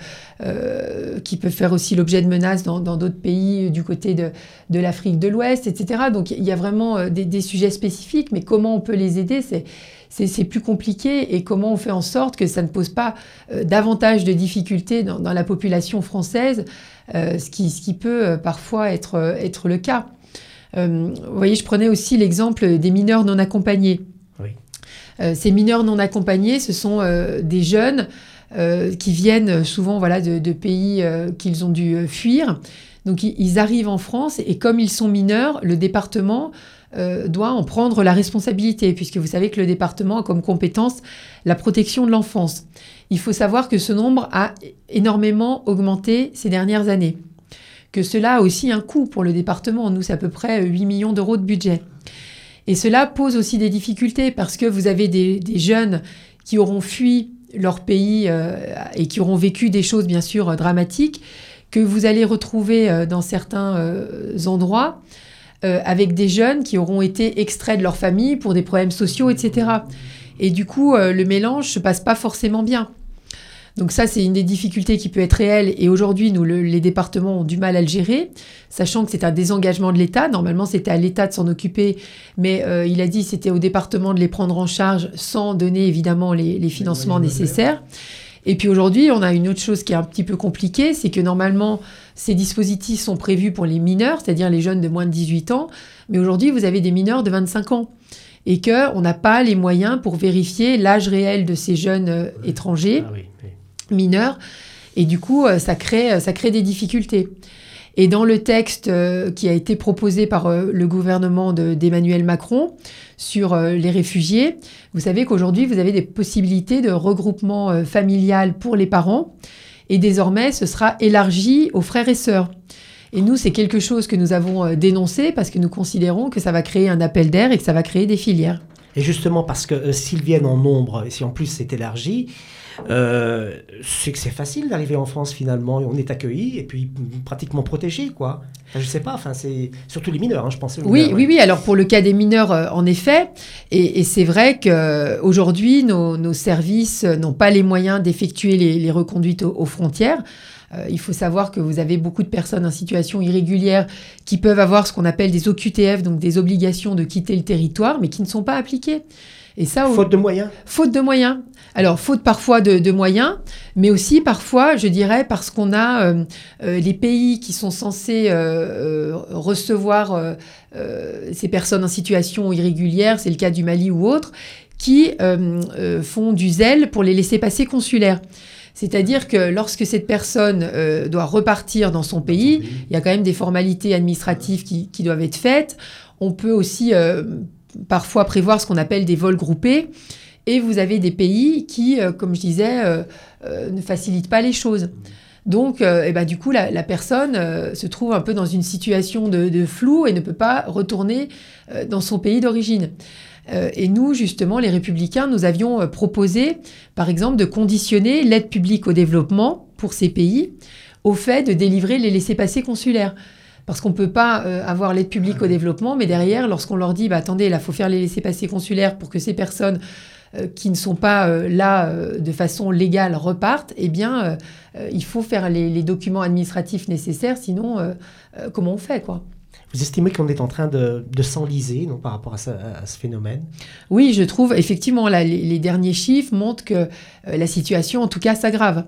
euh, qui peuvent faire aussi l'objet de menaces dans, dans d'autres pays euh, du côté de, de l'Afrique de l'Ouest, et cetera. Donc il y a vraiment euh, des, des sujets spécifiques, mais comment on peut les aider, c'est C'est, c'est plus compliqué, et comment on fait en sorte que ça ne pose pas euh, davantage de difficultés dans, dans la population française, euh, ce, qui, ce qui peut euh, parfois être, euh, être le cas. Euh, vous voyez, je prenais aussi l'exemple des mineurs non accompagnés. Oui. Euh, ces mineurs non accompagnés, ce sont euh, des jeunes euh, qui viennent souvent voilà, de, de pays euh, qu'ils ont dû euh, fuir. Donc ils, ils arrivent en France, et comme ils sont mineurs, le département Euh, doit en prendre la responsabilité, puisque vous savez que le département a comme compétence la protection de l'enfance. Il faut savoir que ce nombre a énormément augmenté ces dernières années, que cela a aussi un coût pour le département. Nous, c'est à peu près huit millions d'euros de budget. Et cela pose aussi des difficultés parce que vous avez des, des jeunes qui auront fui leur pays euh, et qui auront vécu des choses, bien sûr, dramatiques, que vous allez retrouver euh, dans certains euh, endroits euh, avec des jeunes qui auront été extraits de leur famille pour des problèmes sociaux, et cetera. Et du coup, euh, le mélange ne se passe pas forcément bien. Donc ça, c'est une des difficultés qui peut être réelle. Et aujourd'hui, nous, le, les départements ont du mal à le gérer, sachant que c'est un désengagement de l'État. Normalement, c'était à l'État de s'en occuper, mais euh, il a dit que c'était au département de les prendre en charge sans donner, évidemment, les, les financements nécessaires. Et puis aujourd'hui, on a une autre chose qui est un petit peu compliquée, c'est que normalement, ces dispositifs sont prévus pour les mineurs, c'est-à-dire les jeunes de moins de dix-huit ans. Mais aujourd'hui, vous avez des mineurs de vingt-cinq ans. Et qu'on n'a pas les moyens pour vérifier l'âge réel de ces jeunes euh, étrangers. Ah oui, oui. mineurs, et du coup, ça crée, ça crée des difficultés. Et dans le texte euh, qui a été proposé par euh, le gouvernement de, d'Emmanuel Macron sur euh, les réfugiés, vous savez qu'aujourd'hui, vous avez des possibilités de regroupement euh, familial pour les parents, et désormais, ce sera élargi aux frères et sœurs. Et nous, c'est quelque chose que nous avons euh, dénoncé parce que nous considérons que ça va créer un appel d'air et que ça va créer des filières. Et justement, parce que euh, s'ils viennent en nombre, et si en plus c'est élargi, Euh, c'est que c'est facile d'arriver en France finalement, on est accueilli et puis pratiquement protégé, quoi. Enfin, je sais pas, enfin c'est surtout les mineurs, hein, je pensais. Aux oui, mineurs, oui, ouais. oui. Alors pour le cas des mineurs, euh, en effet, et, et c'est vrai qu'aujourd'hui nos, nos services n'ont pas les moyens d'effectuer les, les reconduites aux, aux frontières. Euh, il faut savoir que vous avez beaucoup de personnes en situation irrégulière qui peuvent avoir ce qu'on appelle des O Q T F, donc des obligations de quitter le territoire, mais qui ne sont pas appliquées. Et ça, faute de moyens. Faute de moyens. Alors, faute parfois de, de moyens, mais aussi parfois, je dirais, parce qu'on a euh, euh, les pays qui sont censés euh, euh, recevoir euh, euh, ces personnes en situation irrégulière, c'est le cas du Mali ou autre, qui euh, euh, font du zèle pour les laissez-passer consulaires. C'est-à-dire que lorsque cette personne euh, doit repartir dans son pays, dans son pays, il y a quand même des formalités administratives qui, qui doivent être faites. On peut aussi euh, parfois prévoir ce qu'on appelle des vols groupés. Et vous avez des pays qui, euh, comme je disais, euh, euh, ne facilitent pas les choses. Donc, euh, et ben, du coup, la, la personne euh, se trouve un peu dans une situation de, de flou et ne peut pas retourner euh, dans son pays d'origine. Euh, et nous, justement, les Républicains, nous avions euh, proposé, par exemple, de conditionner l'aide publique au développement pour ces pays au fait de délivrer les laissez-passer consulaires. Parce qu'on ne peut pas euh, avoir l'aide publique au développement, mais derrière, lorsqu'on leur dit bah, « attendez, il faut faire les laissez-passer consulaires pour que ces personnes euh, qui ne sont pas euh, là euh, de façon légale repartent », eh bien, euh, euh, il faut faire les, les documents administratifs nécessaires, sinon, euh, euh, comment on fait, quoi ? Vous estimez qu'on est en train de, de s'enliser non, par rapport à, ça, à ce phénomène ? Oui, je trouve, effectivement, là, les, les derniers chiffres montrent que euh, la situation, en tout cas, s'aggrave.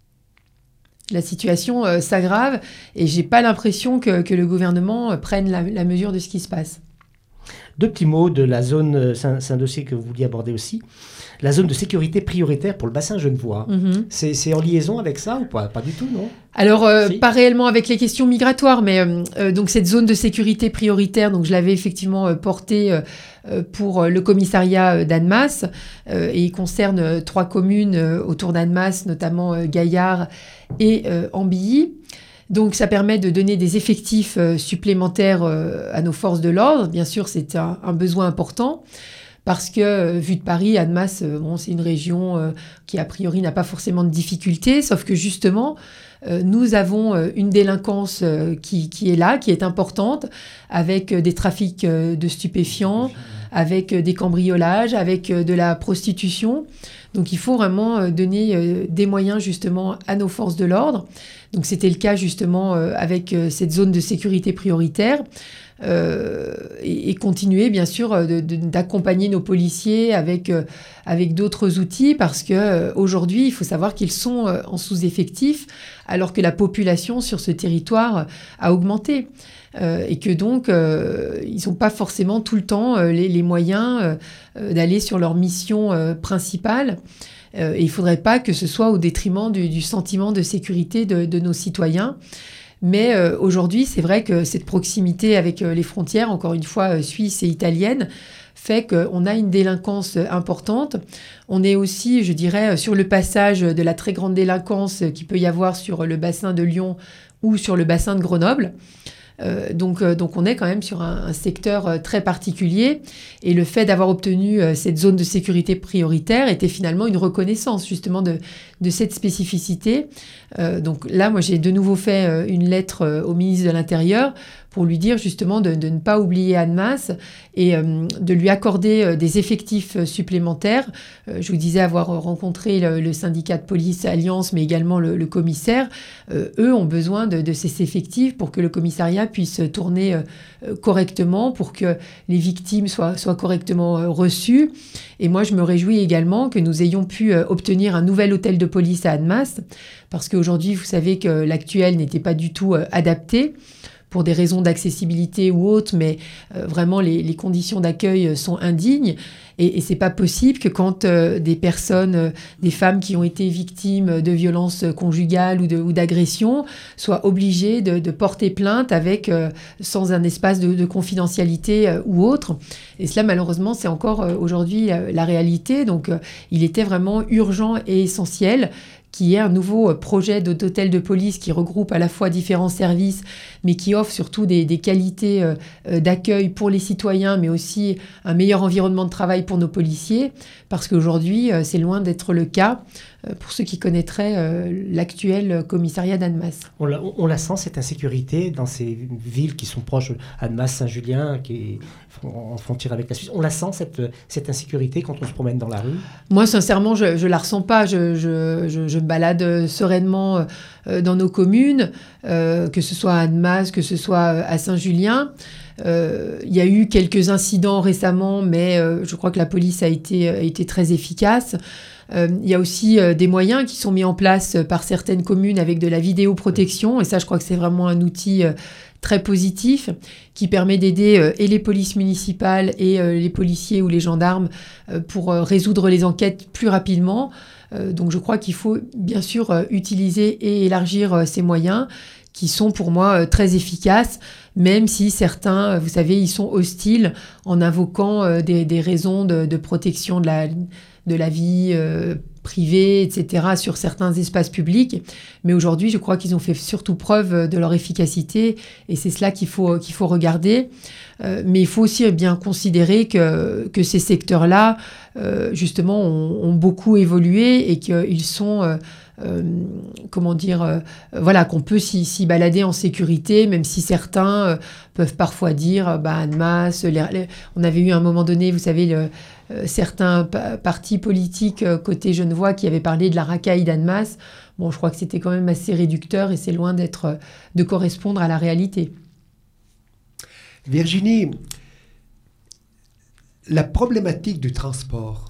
La situation euh, s'aggrave et je n'ai pas l'impression que, que le gouvernement euh, prenne la, la mesure de ce qui se passe. Deux petits mots de la zone, c'est un, c'est un dossier que vous vouliez aborder aussi, la zone de sécurité prioritaire pour le bassin genevois. Mm-hmm. C'est, c'est en liaison avec ça ou pas ? Pas du tout, non ? Alors, euh, si. Pas réellement avec les questions migratoires, mais euh, donc cette zone de sécurité prioritaire, donc je l'avais effectivement euh, portée euh, pour le commissariat d'Annemasse euh, et il concerne euh, trois communes euh, autour d'Annemasse, notamment euh, Gaillard et euh, Ambilly. Donc, ça permet de donner des effectifs euh, supplémentaires euh, à nos forces de l'ordre. Bien sûr, c'est un, un besoin important parce que, euh, vu de Paris, Annemasse, euh, bon, c'est une région euh, qui, a priori, n'a pas forcément de difficultés, sauf que, justement, euh, nous avons euh, une délinquance euh, qui, qui est là, qui est importante, avec euh, des trafics euh, de stupéfiants, avec euh, des cambriolages, avec euh, de la prostitution. Donc, il faut vraiment euh, donner euh, des moyens, justement, à nos forces de l'ordre. Donc, c'était le cas, justement, euh, avec euh, cette zone de sécurité prioritaire. Euh, et, et continuer, bien sûr, de, de, d'accompagner nos policiers avec, euh, avec d'autres outils parce qu'aujourd'hui, euh, il faut savoir qu'ils sont euh, en sous-effectif alors que la population sur ce territoire a augmenté. Euh, et que donc, euh, ils n'ont pas forcément tout le temps euh, les, les moyens euh, d'aller sur leur mission euh, principale. Euh, et il ne faudrait pas que ce soit au détriment du, du sentiment de sécurité de, de nos citoyens. Mais euh, aujourd'hui, c'est vrai que cette proximité avec euh, les frontières, encore une fois, euh, suisses et italiennes, fait qu'on a une délinquance importante. On est aussi, je dirais, sur le passage de la très grande délinquance qu'il peut y avoir sur le bassin de Lyon ou sur le bassin de Grenoble. Euh, donc, euh, donc on est quand même sur un, un secteur euh, très particulier et le fait d'avoir obtenu euh, cette zone de sécurité prioritaire était finalement une reconnaissance justement de, de cette spécificité. Euh, donc là, moi j'ai de nouveau fait euh, une lettre euh, au ministre de l'Intérieur pour lui dire justement de, de ne pas oublier Annemasse et euh, de lui accorder euh, des effectifs euh, supplémentaires. Euh, je vous disais avoir rencontré le, le syndicat de police Alliance, mais également le, le commissaire. Euh, eux ont besoin de, de ces effectifs pour que le commissariat puisse tourner euh, correctement, pour que les victimes soient, soient correctement euh, reçues. Et moi, je me réjouis également que nous ayons pu euh, obtenir un nouvel hôtel de police à Annemasse, parce qu'aujourd'hui, vous savez que l'actuel n'était pas du tout euh, adapté, pour des raisons d'accessibilité ou autres, mais euh, vraiment les, les conditions d'accueil sont indignes. Et, et c'est pas possible que quand euh, des personnes, euh, des femmes qui ont été victimes de violences conjugales ou, de, ou d'agressions soient obligées de, de porter plainte avec, euh, sans un espace de, de confidentialité euh, ou autre. Et cela, malheureusement, c'est encore euh, aujourd'hui euh, la réalité. Donc, euh, il était vraiment urgent et essentiel qui est un nouveau projet d'hôtel de police qui regroupe à la fois différents services, mais qui offre surtout des, des qualités euh, d'accueil pour les citoyens, mais aussi un meilleur environnement de travail pour nos policiers, parce qu'aujourd'hui, euh, c'est loin d'être le cas euh, pour ceux qui connaîtraient euh, l'actuel commissariat d'Annemasse. On la, on la sent, cette insécurité, dans ces villes qui sont proches, Annemasse, Saint-Julien, qui est en frontière avec la Suisse. On la sent, cette, cette insécurité, quand on se promène dans la rue? Moi, sincèrement, je ne la ressens pas. Je, je, je, je me balade sereinement euh, dans nos communes, euh, que ce soit à Annemasse, que ce soit à Saint-Julien. Euh, il y a eu quelques incidents récemment, mais euh, je crois que la police a été, a été très efficace. Euh, il y a aussi euh, des moyens qui sont mis en place par certaines communes avec de la vidéoprotection. Et ça, je crois que c'est vraiment un outil euh, très positif qui permet d'aider euh, et les polices municipales et euh, les policiers ou les gendarmes euh, pour euh, résoudre les enquêtes plus rapidement. Euh, donc je crois qu'il faut bien sûr euh, utiliser et élargir euh, ces moyens qui sont pour moi euh, très efficaces, même si certains, euh, vous savez, ils sont hostiles en invoquant euh, des, des raisons de, de protection de la, de la vie euh, privée, et cetera, sur certains espaces publics. Mais aujourd'hui, je crois qu'ils ont fait surtout preuve de leur efficacité et c'est cela qu'il faut, qu'il faut regarder. Euh, mais il faut aussi bien considérer que, que ces secteurs-là, euh, justement, ont, ont beaucoup évolué et qu'ils sont... Euh, Euh, comment dire, euh, voilà, qu'on peut s'y, s'y balader en sécurité, même si certains euh, peuvent parfois dire, euh, bah, Annemasse, les, les, on avait eu à un moment donné, vous savez, le, euh, certains pa- partis politiques euh, côté Genevois qui avaient parlé de la racaille d'Annemasse. Bon, je crois que c'était quand même assez réducteur et c'est loin d'être, euh, de correspondre à la réalité. Virginie, la problématique du transport,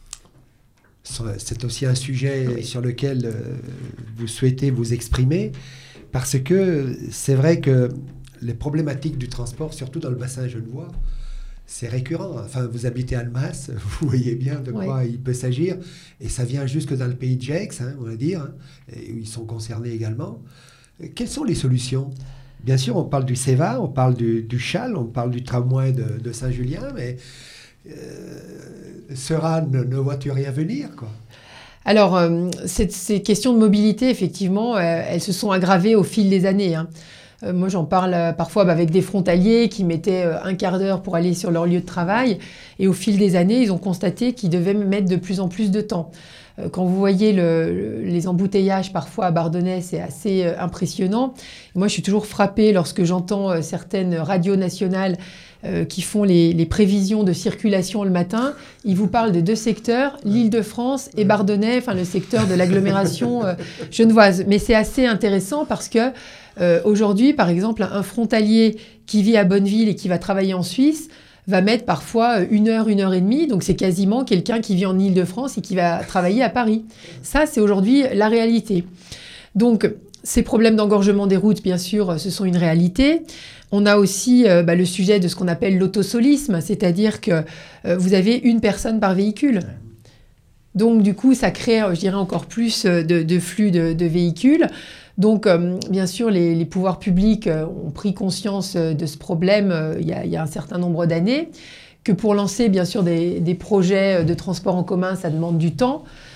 c'est aussi un sujet oui. sur lequel euh, vous souhaitez vous exprimer, parce que c'est vrai que les problématiques du transport, surtout dans le bassin genevois, c'est récurrent. Enfin, vous habitez Annemasse, vous voyez bien de quoi oui. il peut s'agir, et ça vient jusque dans le pays de Gex, hein, on va dire, hein, et où ils sont concernés également. Quelles sont les solutions ? Bien sûr, on parle du Ceva, on parle du, du Chal, on parle du tramway de, de Saint-Julien, mais... Euh, Sera, ne, ne vois-tu rien venir, quoi? Alors, euh, ces, ces questions de mobilité, effectivement, euh, elles se sont aggravées au fil des années. Hein. Euh, moi, j'en parle euh, parfois bah, avec des frontaliers qui mettaient euh, un quart d'heure pour aller sur leur lieu de travail. Et au fil des années, ils ont constaté qu'ils devaient mettre de plus en plus de temps. Euh, quand vous voyez le, le, les embouteillages parfois à Bardonnay, c'est assez euh, impressionnant. Et moi, je suis toujours frappée lorsque j'entends euh, certaines radios nationales Euh, qui font les, les prévisions de circulation le matin. Ils vous parlent de deux secteurs, l'Île-de-France et Bardonnay, enfin le secteur de l'agglomération euh, genevoise. Mais c'est assez intéressant parce que euh, aujourd'hui, par exemple, un frontalier qui vit à Bonneville et qui va travailler en Suisse va mettre parfois une heure, une heure et demie. Donc c'est quasiment quelqu'un qui vit en Île-de-France et qui va travailler à Paris. Ça, c'est aujourd'hui la réalité. Donc ces problèmes d'engorgement des routes, bien sûr, ce sont une réalité. On a aussi euh, bah, le sujet de ce qu'on appelle l'autosolisme, c'est-à-dire que euh, vous avez une personne par véhicule. Donc, du coup, ça crée, je dirais, encore plus de, de flux de, de véhicules. Donc, euh, bien sûr, les, les pouvoirs publics euh, ont pris conscience de ce problème euh, il y a, il y a un certain nombre d'années, que pour lancer, bien sûr, des, des projets de transport en commun, ça demande du temps.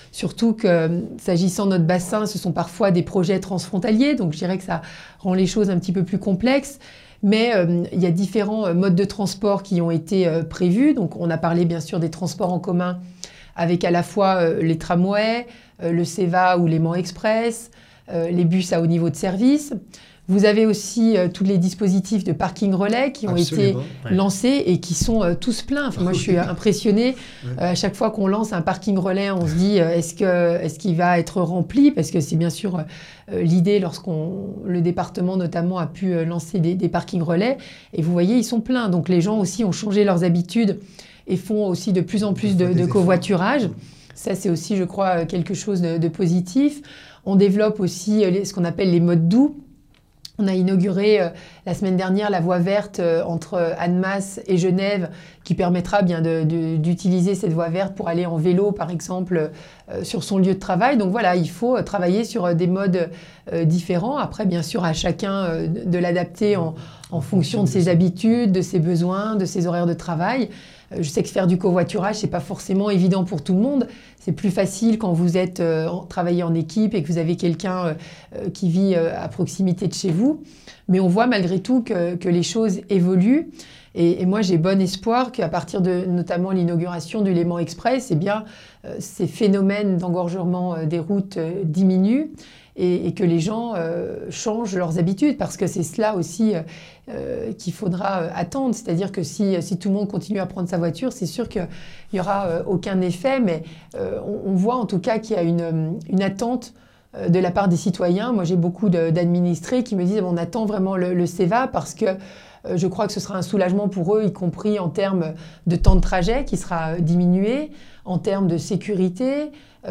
Surtout que, s'agissant de notre bassin, ce sont parfois des projets transfrontaliers, donc je dirais que ça rend les choses un petit peu plus complexes. Mais euh, il y a différents modes de transport qui ont été euh, prévus. Donc on a parlé bien sûr des transports en commun avec à la fois euh, les tramways, euh, le Ceva ou Léman Express, euh, les bus à haut niveau de service. Vous avez aussi euh, tous les dispositifs de parking relais qui ont Absolument, été ouais. lancés et qui sont euh, tous pleins. Enfin, moi, je suis impressionnée. Ouais. Euh, à chaque fois qu'on lance un parking relais, on se dit euh, est-ce que, est-ce qu'il va être rempli? Parce que c'est bien sûr euh, l'idée lorsqu'on, le département notamment a pu euh, lancer des, des parkings relais. Et vous voyez, ils sont pleins. Donc les gens aussi ont changé leurs habitudes et font aussi de plus en plus de, de covoiturage. Ça, c'est aussi, je crois, quelque chose de, de positif. On développe aussi euh, les, ce qu'on appelle les modes doux. On a inauguré euh, la semaine dernière la voie verte euh, entre Annemasse et Genève qui permettra bien de, de, d'utiliser cette voie verte pour aller en vélo, par exemple, euh, sur son lieu de travail. Donc voilà, il faut euh, travailler sur euh, des modes euh, différents. Après, bien sûr, à chacun euh, de, de l'adapter en, en fonction de ses habitudes, de ses besoins, de ses horaires de travail. Euh, je sais que faire du covoiturage, c'est pas forcément évident pour tout le monde. C'est plus facile quand vous êtes euh, en, travaillez en équipe et que vous avez quelqu'un euh, euh, qui vit euh, à proximité de chez vous. Mais on voit malgré tout que, que les choses évoluent. Et, et moi, j'ai bon espoir qu'à partir de notamment l'inauguration du Léman Express, eh bien, euh, ces phénomènes d'engorgement euh, des routes euh, diminuent et, et que les gens euh, changent leurs habitudes. Parce que c'est cela aussi euh, euh, qu'il faudra euh, attendre. C'est-à-dire que si, si tout le monde continue à prendre sa voiture, c'est sûr qu'il n'y aura euh, aucun effet. Mais euh, on, on voit en tout cas qu'il y a une, une attente de la part des citoyens. Moi, j'ai beaucoup de, d'administrés qui me disent on attend vraiment le, le Ceva parce que euh, je crois que ce sera un soulagement pour eux, y compris en termes de temps de trajet qui sera diminué, en termes de sécurité.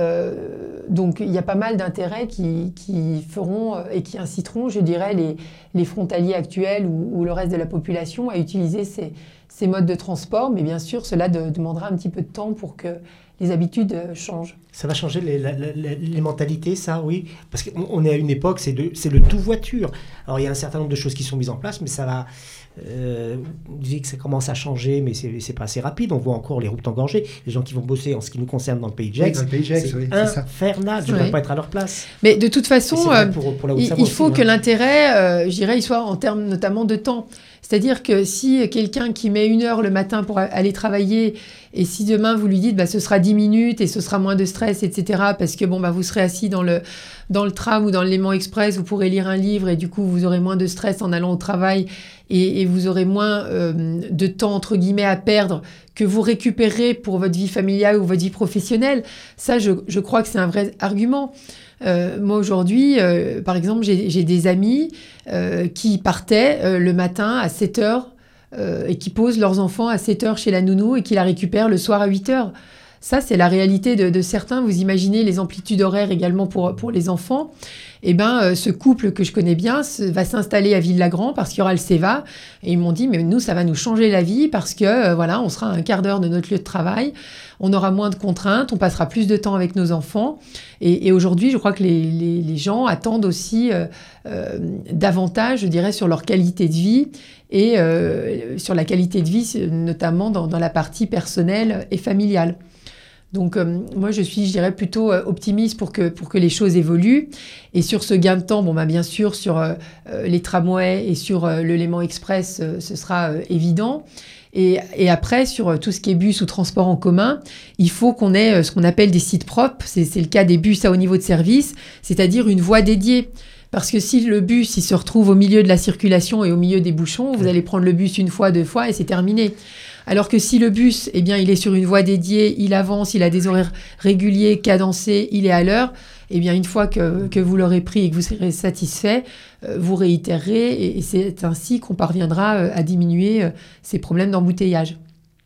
Euh, donc, il y a pas mal d'intérêts qui, qui feront et qui inciteront, je dirais, les, les frontaliers actuels ou, ou le reste de la population à utiliser ces, ces modes de transport. Mais bien sûr, cela de, demandera un petit peu de temps pour que les habitudes changent. Ça va changer les, la, la, les mentalités, ça, oui. Parce qu'on on est à une époque, c'est, de, c'est le tout voiture. Alors, il y a un certain nombre de choses qui sont mises en place, mais ça va... Euh, vous dites que ça commence à changer, mais c'est, c'est pas assez rapide. On voit encore les routes engorgées. Les gens qui vont bosser, en ce qui nous concerne, dans le pays de Gex, oui, c'est oui, infernal. Je ne oui. peux pas être à leur place. Mais de toute façon, pour, pour il, il faut aussi, que hein. l'intérêt, euh, je dirais, il soit en termes notamment de temps. C'est-à-dire que si quelqu'un qui met une heure le matin pour aller travailler, et si demain vous lui dites bah, ce sera dix minutes et ce sera moins de stress, et cetera, parce que bon, bah, vous serez assis dans le, dans le tram ou dans le Léman Express, vous pourrez lire un livre et du coup vous aurez moins de stress en allant au travail et, et vous aurez moins euh, de temps, entre guillemets, à perdre que vous récupérez pour votre vie familiale ou votre vie professionnelle. Ça, je, je crois que c'est un vrai argument. Euh, moi aujourd'hui, euh, par exemple, j'ai, j'ai des amis euh, qui partaient euh, le matin à sept heures euh, et qui posent leurs enfants à sept heures chez la nounou et qui la récupèrent le soir à huit heures. Ça, c'est la réalité de, de certains. Vous imaginez les amplitudes horaires également pour, pour les enfants. Eh ben, euh, ce couple que je connais bien va s'installer à Ville-Lagrand parce qu'il y aura le Ceva. Et ils m'ont dit, mais nous, ça va nous changer la vie parce que, euh, voilà, on sera à un quart d'heure de notre lieu de travail. On aura moins de contraintes, on passera plus de temps avec nos enfants. Et, et aujourd'hui, je crois que les, les, les gens attendent aussi euh, euh, davantage, je dirais, sur leur qualité de vie et euh, sur la qualité de vie, notamment dans, dans la partie personnelle et familiale. Donc, euh, moi, je suis, je dirais, plutôt euh, optimiste pour que, pour que les choses évoluent. Et sur ce gain de temps, bon, bah, bien sûr, sur euh, les tramways et sur euh, le Léman Express, euh, ce sera euh, évident. Et, et après, sur euh, tout ce qui est bus ou transport en commun, il faut qu'on ait euh, ce qu'on appelle des sites propres. C'est, c'est le cas des bus à haut niveau de service, c'est-à-dire une voie dédiée. Parce que si le bus il se retrouve au milieu de la circulation et au milieu des bouchons, vous allez prendre le bus une fois, deux fois et c'est terminé. Alors que si le bus, eh bien, il est sur une voie dédiée, il avance, il a des horaires réguliers, cadencés, il est à l'heure, eh bien, une fois que, que vous l'aurez pris et que vous serez satisfait, euh, vous réitérerez et, et c'est ainsi qu'on parviendra euh, à diminuer euh, ces problèmes d'embouteillage.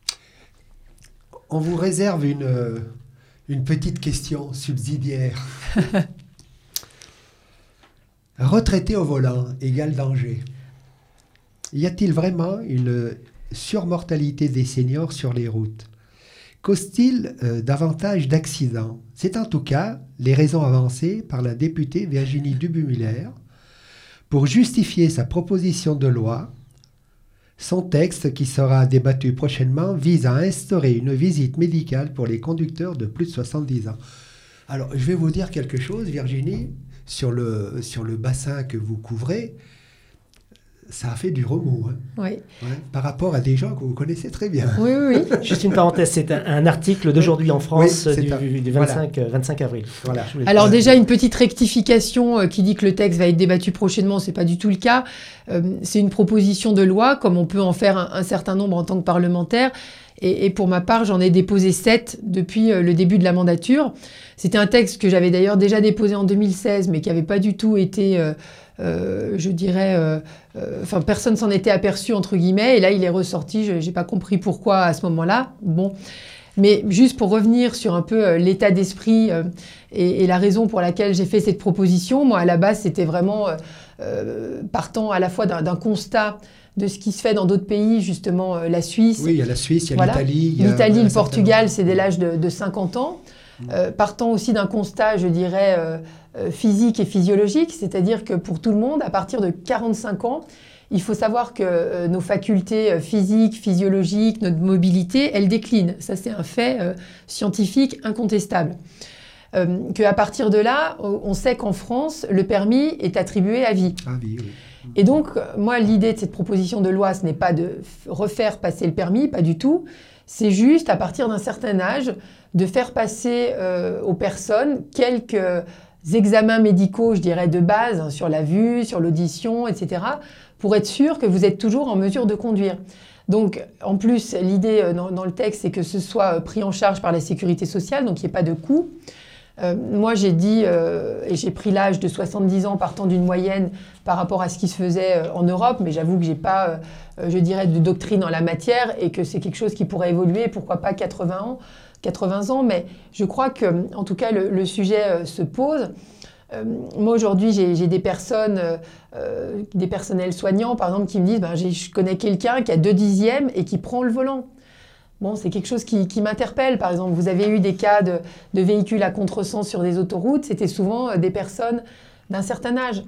On vous réserve une, euh, une petite question subsidiaire. Retraité au volant égale danger. Y a-t-il vraiment une surmortalité des seniors sur les routes? Cause-t-il euh, davantage d'accidents? C'est en tout cas les raisons avancées par la députée Virginie Dubu-Muller pour justifier sa proposition de loi. Son texte, qui sera débattu prochainement, vise à instaurer une visite médicale pour les conducteurs de plus de soixante-dix ans. Alors, je vais vous dire quelque chose, Virginie, sur le, sur le bassin que vous couvrez. Ça a fait du remous, hein. Oui. Ouais, par rapport à des gens que vous connaissez très bien. Oui, oui, oui. Juste une parenthèse, c'est un, un article d'aujourd'hui en France Oui, c'est du, un- du vingt-cinq, euh, vingt-cinq avril. Voilà. Je voulais- Alors Ouais. déjà, une petite rectification euh, qui dit que le texte va être débattu prochainement, c'est pas du tout le cas. Euh, c'est une proposition de loi, comme on peut en faire un, un certain nombre en tant que parlementaire. Et, et pour ma part, j'en ai déposé sept depuis euh, le début de la mandature. C'était un texte que j'avais d'ailleurs déjà déposé en deux mille seize, mais qui n'avait pas du tout été, euh, euh, je dirais, euh, euh, enfin personne s'en était aperçu entre guillemets. Et là, il est ressorti. Je n'ai pas compris pourquoi à ce moment-là. Bon. Mais juste pour revenir sur un peu euh, l'état d'esprit euh, et, et la raison pour laquelle j'ai fait cette proposition, moi à la base c'était vraiment euh, euh, partant à la fois d'un, d'un constat de ce qui se fait dans d'autres pays, justement euh, la Suisse, Oui, il y a la Suisse, il y a Voilà. l'Italie. il y a- l'Italie, voilà, le Portugal, c'est dès certainement. l'âge de, de cinquante ans. Euh, partant aussi d'un constat, je dirais, euh, euh, physique et physiologique, c'est-à-dire que pour tout le monde, à partir de quarante-cinq ans, il faut savoir que euh, nos facultés euh, physiques, physiologiques, notre mobilité, elles déclinent. Ça, c'est un fait euh, scientifique incontestable. Euh, qu'à partir de là, on sait qu'en France, le permis est attribué à vie. Ah oui, oui. Et donc, euh, moi, l'idée de cette proposition de loi, ce n'est pas de f- refaire passer le permis, pas du tout. C'est juste, à partir d'un certain âge, de faire passer euh, aux personnes quelques examens médicaux, je dirais, de base, hein, sur la vue, sur l'audition, et cetera, pour être sûr que vous êtes toujours en mesure de conduire. Donc, en plus, l'idée euh, dans, dans le texte, c'est que ce soit euh, pris en charge par la sécurité sociale, donc il n'y ait pas de coût. Euh, moi, j'ai dit, euh, et j'ai pris l'âge de soixante-dix ans partant d'une moyenne par rapport à ce qui se faisait euh, en Europe, mais j'avoue que je n'ai pas, euh, je dirais, de doctrine en la matière et que c'est quelque chose qui pourrait évoluer, pourquoi pas quatre-vingts ans, quatre-vingts ans, mais je crois que, en tout cas, le, le sujet euh, se pose. Euh, moi, aujourd'hui, j'ai, j'ai des personnes, euh, euh, des personnels soignants, par exemple, qui me disent ben, j'ai- je connais quelqu'un qui a deux dixièmes et qui prend le volant. Bon, c'est quelque chose qui, qui m'interpelle. Par exemple, vous avez eu des cas de, de véhicules à contresens sur des autoroutes. C'était souvent euh, des personnes d'un certain âge.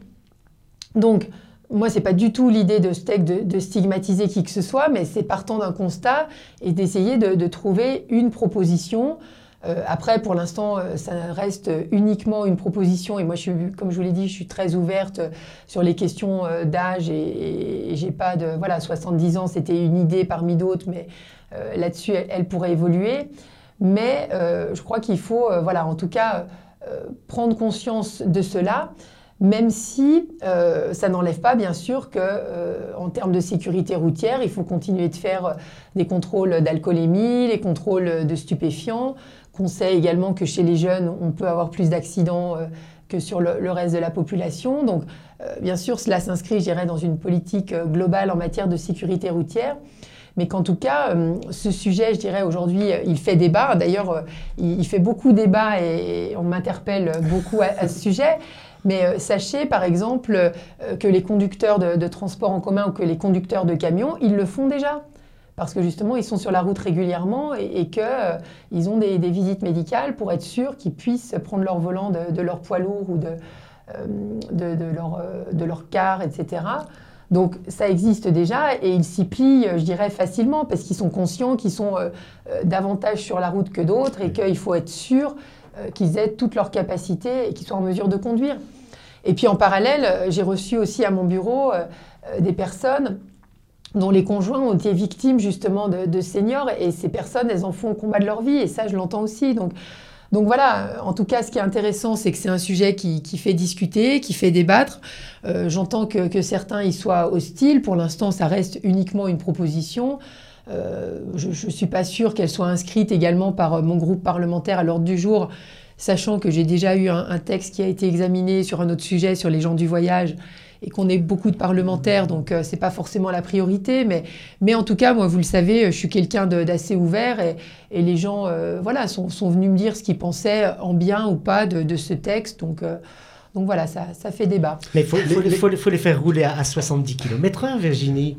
Donc, moi, ce n'est pas du tout l'idée de ce texte de, de stigmatiser qui que ce soit, mais c'est partant d'un constat et d'essayer de, de trouver une proposition. Euh, après, pour l'instant, euh, ça reste uniquement une proposition. Et moi, je suis, comme je vous l'ai dit, je suis très ouverte sur les questions euh, d'âge. Et, et, et j'ai pas de... Voilà, soixante-dix ans, c'était une idée parmi d'autres, mais euh, là-dessus, elle, elle pourrait évoluer. Mais euh, je crois qu'il faut, euh, voilà, en tout cas, euh, prendre conscience de cela, même si euh, ça n'enlève pas, bien sûr, qu'en euh, termes de sécurité routière, il faut continuer de faire des contrôles d'alcoolémie, les contrôles de stupéfiants, qu'on sait également que chez les jeunes, on peut avoir plus d'accidents euh, que sur le, le reste de la population. Donc, euh, bien sûr, cela s'inscrit, je dirais, dans une politique euh, globale en matière de sécurité routière. Mais qu'en tout cas, euh, ce sujet, je dirais, aujourd'hui, euh, il fait débat. D'ailleurs, euh, il, il fait beaucoup débat et, et on m'interpelle beaucoup à, à ce sujet. Mais euh, sachez, par exemple, euh, que les conducteurs de, de transport en commun ou que les conducteurs de camions, ils le font déjà. Parce que justement, ils sont sur la route régulièrement et, et qu'ils euh, ont des, des visites médicales pour être sûrs qu'ils puissent prendre leur volant de, de leur poids lourd ou de, euh, de, de, leur, euh, de leur car, et cetera. Donc ça existe déjà et ils s'y plient, je dirais, facilement parce qu'ils sont conscients qu'ils sont euh, euh, davantage sur la route que d'autres et qu'il faut être sûr euh, qu'ils aient toutes leurs capacités et qu'ils soient en mesure de conduire. Et puis en parallèle, euh, j'ai reçu aussi à mon bureau euh, euh, des personnes dont les conjoints ont été victimes justement de, de seniors et ces personnes, elles en font le combat de leur vie et ça, je l'entends aussi. Donc, donc voilà, en tout cas, ce qui est intéressant, c'est que c'est un sujet qui, qui fait discuter, qui fait débattre. Euh, j'entends que, que certains y soient hostiles. Pour l'instant, ça reste uniquement une proposition. Euh, je ne suis pas sûre qu'elle soit inscrite également par mon groupe parlementaire à l'ordre du jour, sachant que j'ai déjà eu un, un texte qui a été examiné sur un autre sujet, sur les gens du voyage, et qu'on est beaucoup de parlementaires, donc euh, ce n'est pas forcément la priorité. Mais, mais en tout cas, moi, vous le savez, je suis quelqu'un de, d'assez ouvert et, et les gens euh, voilà, sont, sont venus me dire ce qu'ils pensaient en bien ou pas de, de ce texte. Donc, euh, donc voilà, ça, ça fait débat. Mais il faut, faut, faut, faut les faire rouler à, à soixante-dix kilomètres heure, Virginie.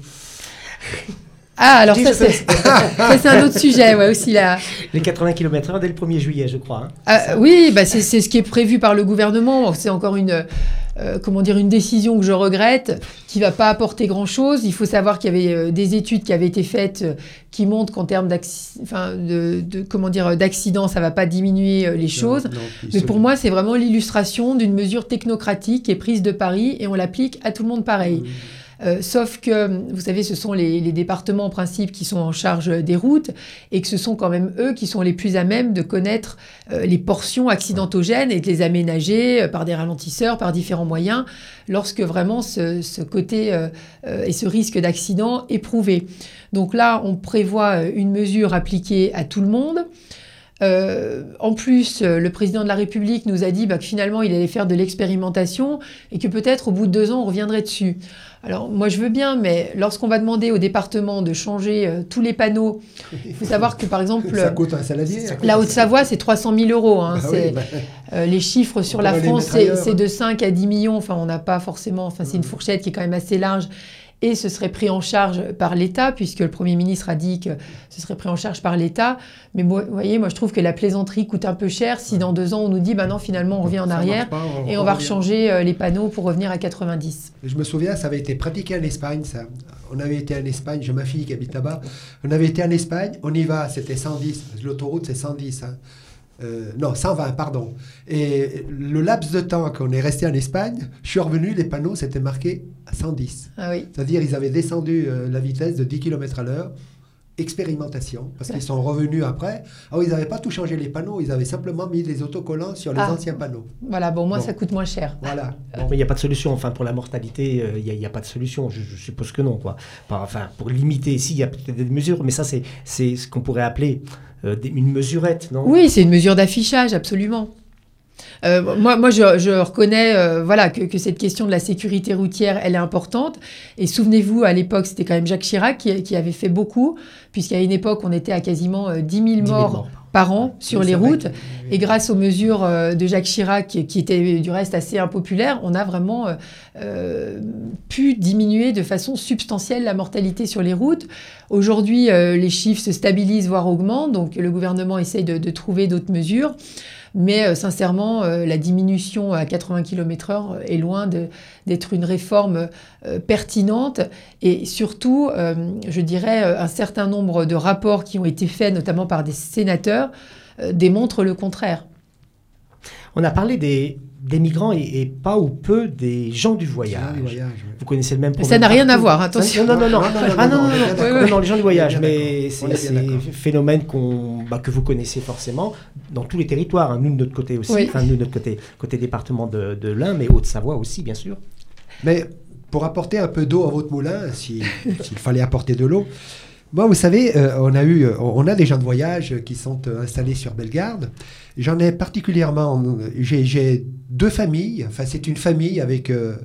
Ah, alors ça, c'est, ça, c'est un autre sujet, ouais, aussi là. Les quatre-vingts kilomètres heure dès le premier juillet, je crois. Hein. Ah, oui, bah c'est, c'est ce qui est prévu par le gouvernement. C'est encore une, euh, comment dire, une décision que je regrette, qui ne va pas apporter grand-chose. Il faut savoir qu'il y avait euh, des études qui avaient été faites euh, qui montrent qu'en termes enfin, de, de, comment dire, d'accidents, ça ne va pas diminuer euh, les choses. Non, non, Mais pour moi, c'est vraiment l'illustration d'une mesure technocratique qui est prise de Paris et on l'applique à tout le monde pareil. Mmh. Euh, sauf que, vous savez, ce sont les, les départements en principe qui sont en charge des routes et que ce sont quand même eux qui sont les plus à même de connaître euh, les portions accidentogènes et de les aménager euh, par des ralentisseurs, par différents moyens, lorsque vraiment ce, ce côté euh, euh, et ce risque d'accident est prouvé. Donc là, on prévoit une mesure appliquée à tout le monde. Euh, en plus, euh, le président de la République nous a dit bah, que finalement, il allait faire de l'expérimentation et que peut-être au bout de deux ans, on reviendrait dessus. Alors, moi, je veux bien, mais lorsqu'on va demander au département de changer euh, tous les panneaux, il faut savoir que, par exemple, ça coûte un saladier. La Haute-Savoie, c'est trois cent mille euros. Hein, bah c'est, oui, bah... euh, les chiffres sur la France, c'est, c'est de cinq à dix millions. Enfin, on n'a pas forcément... Enfin, c'est une fourchette qui est quand même assez large. Et ce serait pris en charge par l'État, puisque le Premier ministre a dit que ce serait pris en charge par l'État. Mais moi, vous voyez, moi, je trouve que la plaisanterie coûte un peu cher si dans deux ans, on nous dit, bah non, finalement, on revient en arrière pas, on, et on, on va revient. rechanger euh, les panneaux pour revenir à quatre-vingt-dix. Je me souviens, ça avait été pratiqué en Espagne, ça. On avait été en Espagne, j'ai ma fille qui habite là-bas. On avait été en Espagne, on y va, c'était cent dix. L'autoroute, c'est cent dix, hein. Euh, non, cent vingt, pardon. Et le laps de temps qu'on est resté en Espagne, je suis revenu, les panneaux, c'était marqué à cent dix. Ah oui. C'est-à-dire, ils avaient descendu euh, la vitesse de dix kilomètres à l'heure. Expérimentation, parce qu'ils sont revenus après. Alors, ils n'avaient pas tout changé les panneaux, ils avaient simplement mis des autocollants sur les ah. anciens panneaux. Voilà, bon, moi, bon. ça coûte moins cher. Voilà. Bon. Mais il n'y a pas de solution. Enfin, pour la mortalité, il euh, n'y a, a pas de solution. Je, je suppose que non, quoi. Enfin, pour limiter, si, il y a peut-être des mesures, mais ça, c'est, c'est ce qu'on pourrait appeler euh, une mesurette, non ? Oui, c'est une mesure d'affichage, absolument. Euh, moi, moi, je, je reconnais euh, voilà, que, que cette question de la sécurité routière, elle est importante. Et souvenez-vous, à l'époque, c'était quand même Jacques Chirac qui, qui avait fait beaucoup, puisqu'à une époque, on était à quasiment euh, dix mille morts, morts par an sur oui, les routes. Vrai. Et grâce aux mesures euh, de Jacques Chirac, qui, qui étaient du reste assez impopulaires, on a vraiment euh, euh, pu diminuer de façon substantielle la mortalité sur les routes. Aujourd'hui, euh, les chiffres se stabilisent, voire augmentent. Donc, le gouvernement essaye de, de trouver d'autres mesures. Mais euh, sincèrement, euh, la diminution à quatre-vingts kilomètres heure est loin de, d'être une réforme euh, pertinente. Et surtout, euh, je dirais, un certain nombre de rapports qui ont été faits, notamment par des sénateurs, euh, démontrent le contraire. On a parlé des, des migrants et, et pas ou peu des gens du voyage. voyage oui. Vous connaissez le même problème. Ça n'a rien à voir, attention. Non, non, non, non, non, non, ah, non, non, non, non, non, non, les gens du voyage, mais c'est, c'est un phénomène qu'on, bah, que vous connaissez forcément dans tous les territoires. Hein. Nous, de notre côté aussi, oui. Enfin, nous, de notre côté, côté département de, de l'Ain, mais Haute-Savoie aussi, bien sûr. Mais pour apporter un peu d'eau à votre moulin, si, s'il fallait apporter de l'eau, moi, vous savez, euh, on a eu, on a des gens de voyage qui sont euh, installés sur Bellegarde. J'en ai particulièrement, j'ai, j'ai deux familles. Enfin, c'est une famille avec, euh,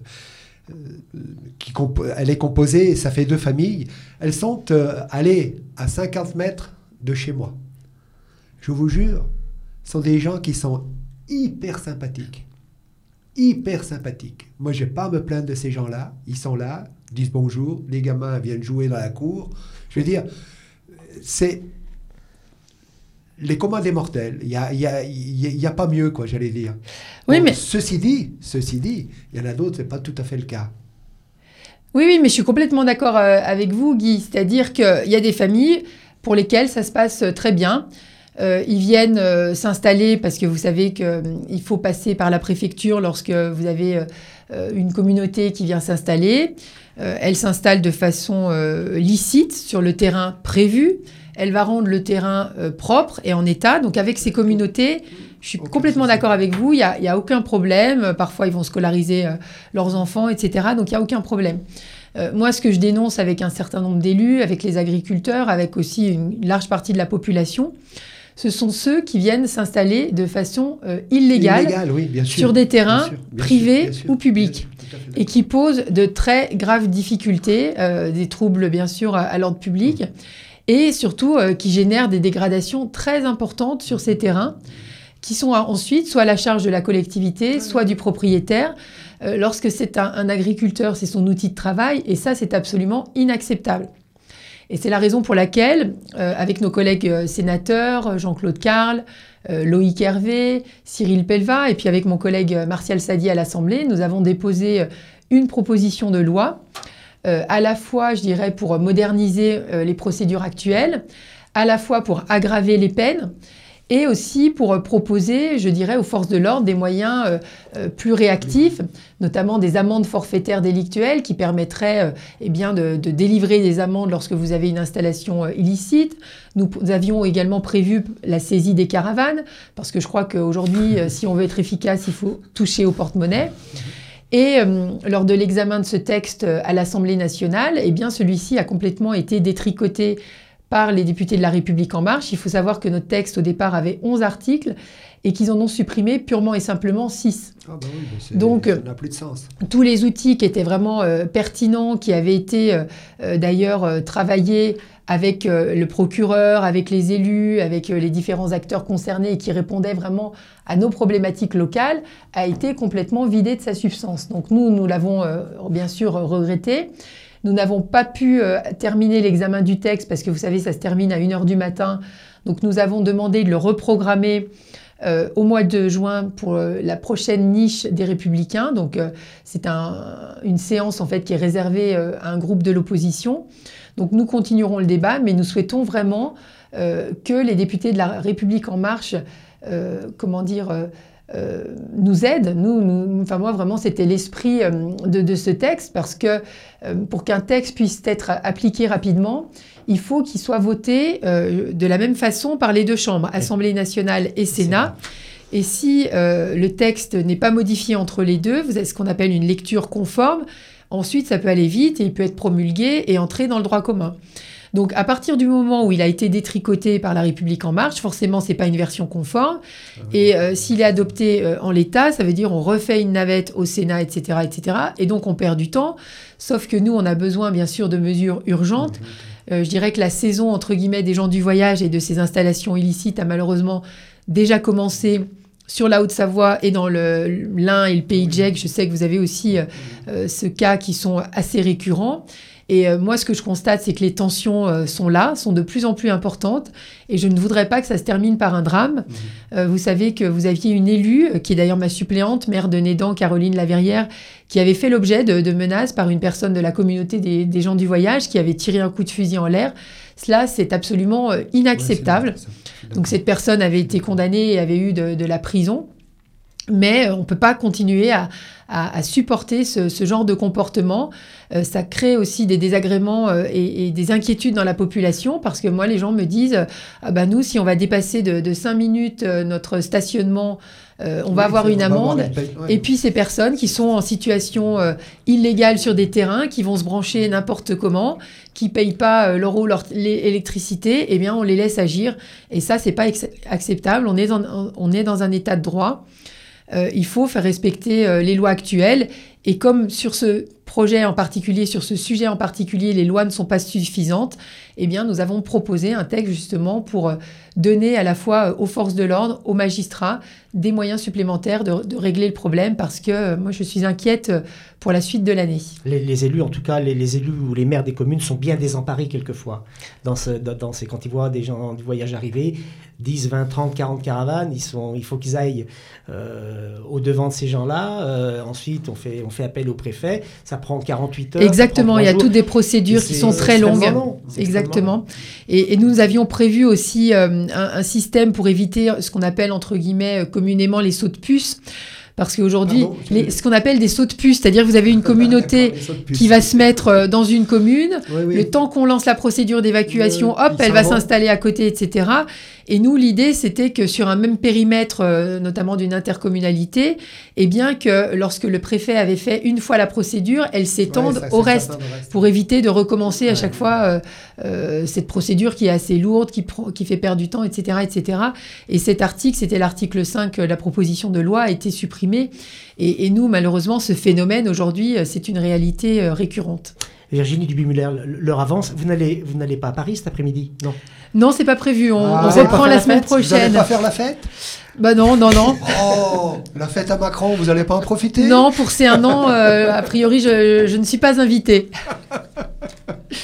qui compo- elle est composée, ça fait deux familles. Elles sont euh, allées à cinquante mètres de chez moi. Je vous jure, ce sont des gens qui sont hyper sympathiques, hyper sympathiques. Moi, j'ai pas à me plaindre de ces gens-là. Ils sont là, disent bonjour. Les gamins viennent jouer dans la cour. Je veux dire, c'est les communs des mortels. Il n'y a, y a, y a pas mieux, quoi, j'allais dire. Oui, bon, mais... Ceci dit, ceci dit, il y en a d'autres, ce n'est pas tout à fait le cas. Oui, oui, mais je suis complètement d'accord euh, avec vous, Guy. C'est-à-dire qu'il y a des familles pour lesquelles ça se passe très bien. Euh, ils viennent euh, s'installer parce que vous savez qu'il euh, faut passer par la préfecture lorsque vous avez euh, une communauté qui vient s'installer. Euh, elle s'installe de façon euh, licite sur le terrain prévu. Elle va rendre le terrain euh, propre et en état. Donc avec ces communautés, je suis okay, complètement d'accord avec vous. Il n'y a, y a aucun problème. Parfois, ils vont scolariser euh, leurs enfants, et cetera. Donc il n'y a aucun problème. Euh, moi, ce que je dénonce avec un certain nombre d'élus, avec les agriculteurs, avec aussi une large partie de la population, ce sont ceux qui viennent s'installer de façon euh, illégale Illégal, oui, bien sûr, sur des terrains bien sûr, bien privés sûr, bien sûr, ou publics et qui posent de très graves difficultés, euh, des troubles bien sûr à, à l'ordre public mmh. et surtout euh, qui génèrent des dégradations très importantes sur ces terrains qui sont à, ensuite soit à la charge de la collectivité, soit du propriétaire. Euh, lorsque c'est un, un agriculteur, c'est son outil de travail et ça, c'est absolument inacceptable. Et c'est la raison pour laquelle, euh, avec nos collègues euh, sénateurs, Jean-Claude Carle, euh, Loïc Hervé, Cyril Pellevat, et puis avec mon collègue euh, Martial Sadi à l'Assemblée, nous avons déposé euh, une proposition de loi, euh, à la fois, je dirais, pour moderniser euh, les procédures actuelles, à la fois pour aggraver les peines, et aussi pour euh, proposer, je dirais, aux forces de l'ordre des moyens euh, euh, plus réactifs, notamment des amendes forfaitaires délictuelles qui permettraient euh, eh bien, de, de délivrer des amendes lorsque vous avez une installation euh, illicite. Nous, nous avions également prévu la saisie des caravanes, parce que je crois qu'aujourd'hui, euh, si on veut être efficace, il faut toucher au porte-monnaie. Et euh, lors de l'examen de ce texte à l'Assemblée nationale, eh bien, celui-ci a complètement été détricoté par les députés de La République En Marche. Il faut savoir que notre texte, au départ, avait onze articles et qu'ils en ont supprimé purement et simplement six. Ah bah oui, mais Donc, ça n'a plus de sens. Tous les outils qui étaient vraiment euh, pertinents, qui avaient été euh, euh, d'ailleurs euh, travaillés avec euh, le procureur, avec les élus, avec euh, les différents acteurs concernés et qui répondaient vraiment à nos problématiques locales, a été complètement vidé de sa substance. Donc nous, nous l'avons euh, bien sûr regretté. Nous n'avons pas pu euh, terminer l'examen du texte parce que vous savez, ça se termine à une heure du matin. Donc nous avons demandé de le reprogrammer euh, au mois de juin pour euh, la prochaine niche des Républicains. Donc euh, c'est un, une séance en fait qui est réservée euh, à un groupe de l'opposition. Donc nous continuerons le débat, mais nous souhaitons vraiment euh, que les députés de La République En Marche, euh, comment dire, euh, euh, nous aident. Nous, nous, enfin moi vraiment, c'était l'esprit euh, de, de ce texte, parce que euh, pour qu'un texte puisse être appliqué rapidement, il faut qu'il soit voté euh, de la même façon par les deux chambres, Assemblée nationale et Sénat. Et si euh, le texte n'est pas modifié entre les deux, vous avez ce qu'on appelle une lecture conforme. Ensuite, ça peut aller vite et il peut être promulgué et entrer dans le droit commun. Donc, à partir du moment où il a été détricoté par La République En Marche, forcément, c'est pas une version conforme. Et euh, s'il est adopté euh, en l'état, ça veut dire on refait une navette au Sénat, et cetera, et cetera. Et donc, on perd du temps. Sauf que nous, on a besoin, bien sûr, de mesures urgentes. Euh, je dirais que la saison, entre guillemets, des gens du voyage et de ces installations illicites a malheureusement déjà commencé sur la Haute-Savoie et dans le l'Ain et le Pays de Gègles. Je sais que vous avez aussi euh, ce cas qui sont assez récurrents. Et euh, moi, ce que je constate, c'est que les tensions euh, sont là, sont de plus en plus importantes. Et je ne voudrais pas que ça se termine par un drame. Mmh. Euh, vous savez que vous aviez une élue, euh, qui est d'ailleurs ma suppléante, maire de Nédan, Caroline Laverrière, qui avait fait l'objet de, de menaces par une personne de la communauté des, des gens du voyage, qui avait tiré un coup de fusil en l'air. Cela, c'est absolument euh, inacceptable. Ouais, c'est Donc cette personne avait été condamnée et avait eu de, de la prison. Mais on ne peut pas continuer à, à, à supporter ce, ce genre de comportement. Euh, ça crée aussi des désagréments euh, et, et des inquiétudes dans la population, parce que moi, les gens me disent ah ben nous, si on va dépasser de, de cinq minutes euh, notre stationnement, euh, on oui, va avoir une amende. Avoir ouais. Et puis ces personnes qui sont en situation euh, illégale sur des terrains, qui vont se brancher n'importe comment, qui ne payent pas euh, leur eau, leur l'électricité, eh bien on les laisse agir. Et ça, ce n'est pas acceptable. On est dans, on est dans un état de droit. Euh, il faut faire respecter euh, les lois actuelles. Et comme sur ce projet en particulier, sur ce sujet en particulier, les lois ne sont pas suffisantes, eh bien, nous avons proposé un texte justement pour euh, donner à la fois aux forces de l'ordre, aux magistrats, des moyens supplémentaires de, de régler le problème, parce que euh, moi, je suis inquiète pour la suite de l'année. Les, les élus, en tout cas, les, les élus ou les maires des communes sont bien désemparés quelquefois. Dans ce, dans, dans ces, quand ils voient des gens du voyage arriver, dix, vingt, trente, quarante caravanes, ils sont, il faut qu'ils aillent euh, au-devant de ces gens-là. Euh, ensuite, on fait, on fait appel au préfet. Ça prend quarante-huit heures. Exactement, il y a toutes des procédures qui sont très longues. Long. Exactement. Et, et nous avions prévu aussi euh, un, un système pour éviter ce qu'on appelle, entre guillemets, communément les sauts de puce. Parce qu'aujourd'hui, ah bon, les, ce qu'on appelle des sauts de puce, c'est-à-dire que vous avez une communauté qui va se mettre dans une commune, oui, oui. Le temps qu'on lance la procédure d'évacuation, oui, hop, elle va s'installer à côté, et cetera. Et nous, l'idée, c'était que sur un même périmètre, euh, notamment d'une intercommunalité, eh bien que lorsque le préfet avait fait une fois la procédure, elle s'étende ouais, ça, au reste, reste, pour éviter de recommencer ouais. à chaque fois euh, euh, cette procédure qui est assez lourde, qui, pr- qui fait perdre du temps, et cetera, et cetera. Et cet article, c'était l'article cinq, la proposition de loi a été supprimée. Et, et nous, malheureusement, ce phénomène, aujourd'hui, c'est une réalité euh, récurrente. Virginie Duby-Muller, l'heure avance. Vous n'allez, vous n'allez pas à Paris cet après-midi? Non. Non, c'est pas prévu. On, ah, on reprend la semaine prochaine. Vous n'allez pas faire la fête? Bah non, non, non. Oh, la fête à Macron, vous n'allez pas en profiter? Non, pour ces un an, euh, a priori, je, je ne suis pas invitée.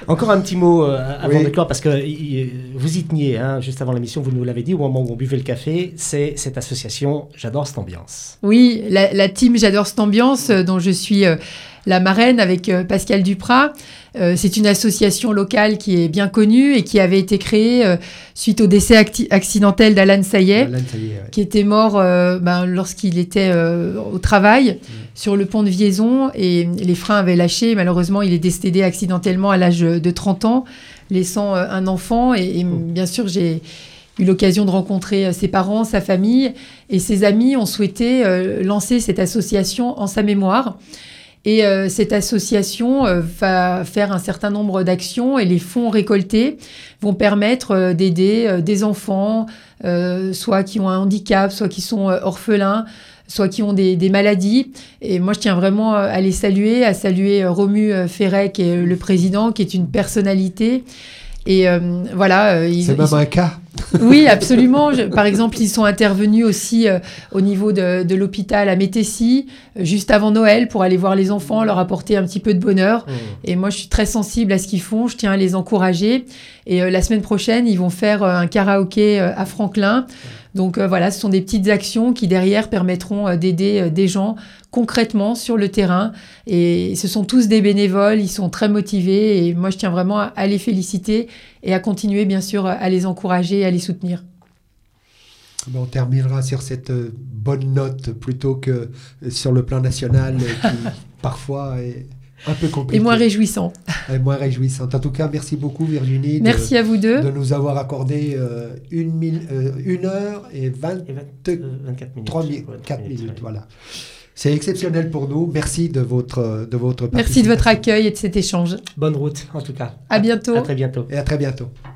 Encore un petit mot euh, avant Oui. de clore, parce que euh, vous y teniez, hein, juste avant l'émission, vous nous l'avez dit, au moment où on buvait le café, c'est cette association J'adore cette ambiance. Oui, la, la team J'adore cette ambiance, euh, dont je suis euh, la marraine avec euh, Pascal Duprat. Euh, c'est une association locale qui est bien connue et qui avait été créée euh, suite au décès acti- accidentel d'Alan Sayet, Alan, ça y est, ouais. qui était mort euh, ben, lorsqu'il était euh, au travail sur le pont de Viezon, et les freins avaient lâché. Malheureusement, il est décédé accidentellement à l'âge de trente ans, laissant euh, un enfant. Et, et bien sûr, j'ai eu l'occasion de rencontrer euh, ses parents, sa famille, et ses amis ont souhaité euh, lancer cette association en sa mémoire. Et euh, cette association euh, va faire un certain nombre d'actions, et les fonds récoltés vont permettre euh, d'aider euh, des enfants, euh, soit qui ont un handicap, soit qui sont euh, orphelins, soit qui ont des, des maladies. Et moi, je tiens vraiment euh, à les saluer, à saluer euh, Romu euh, Ferret, qui est euh, le président, qui est une personnalité. Et euh, voilà. euh, ils- C'est ils même sont- un cas. Oui, absolument. Je- par exemple, ils sont intervenus aussi euh, au niveau de, de l'hôpital à Métessy, euh, juste avant Noël, pour aller voir les enfants, leur apporter un petit peu de bonheur. Et moi, je suis très sensible à ce qu'ils font. Je tiens à les encourager. Et euh, la semaine prochaine, ils vont faire euh, un karaoké euh, à Franklin. Donc euh, voilà, ce sont des petites actions qui, derrière, permettront euh, d'aider euh, des gens concrètement sur le terrain. Et ce sont tous des bénévoles. Ils sont très motivés. Et moi, je tiens vraiment à, à les féliciter et à continuer, bien sûr, à les encourager et à les soutenir. Bon, on terminera sur cette euh, bonne note plutôt que euh, sur le plan national euh, qui parfois est un peu compliqué. Et moins réjouissant. Et moins réjouissante. En tout cas, merci beaucoup Virginie de, Merci à vous deux. de nous avoir accordé euh, une, mille- euh, une heure et vingt-trois Et vingt, euh, vingt-quatre minutes. mi- Ouais, quatre minutes. ouais. Voilà. C'est exceptionnel pour nous. Merci de votre, de votre Merci de votre participation. accueil et de cet échange. Bonne route, en tout cas. À bientôt. À très bientôt. Et à très bientôt.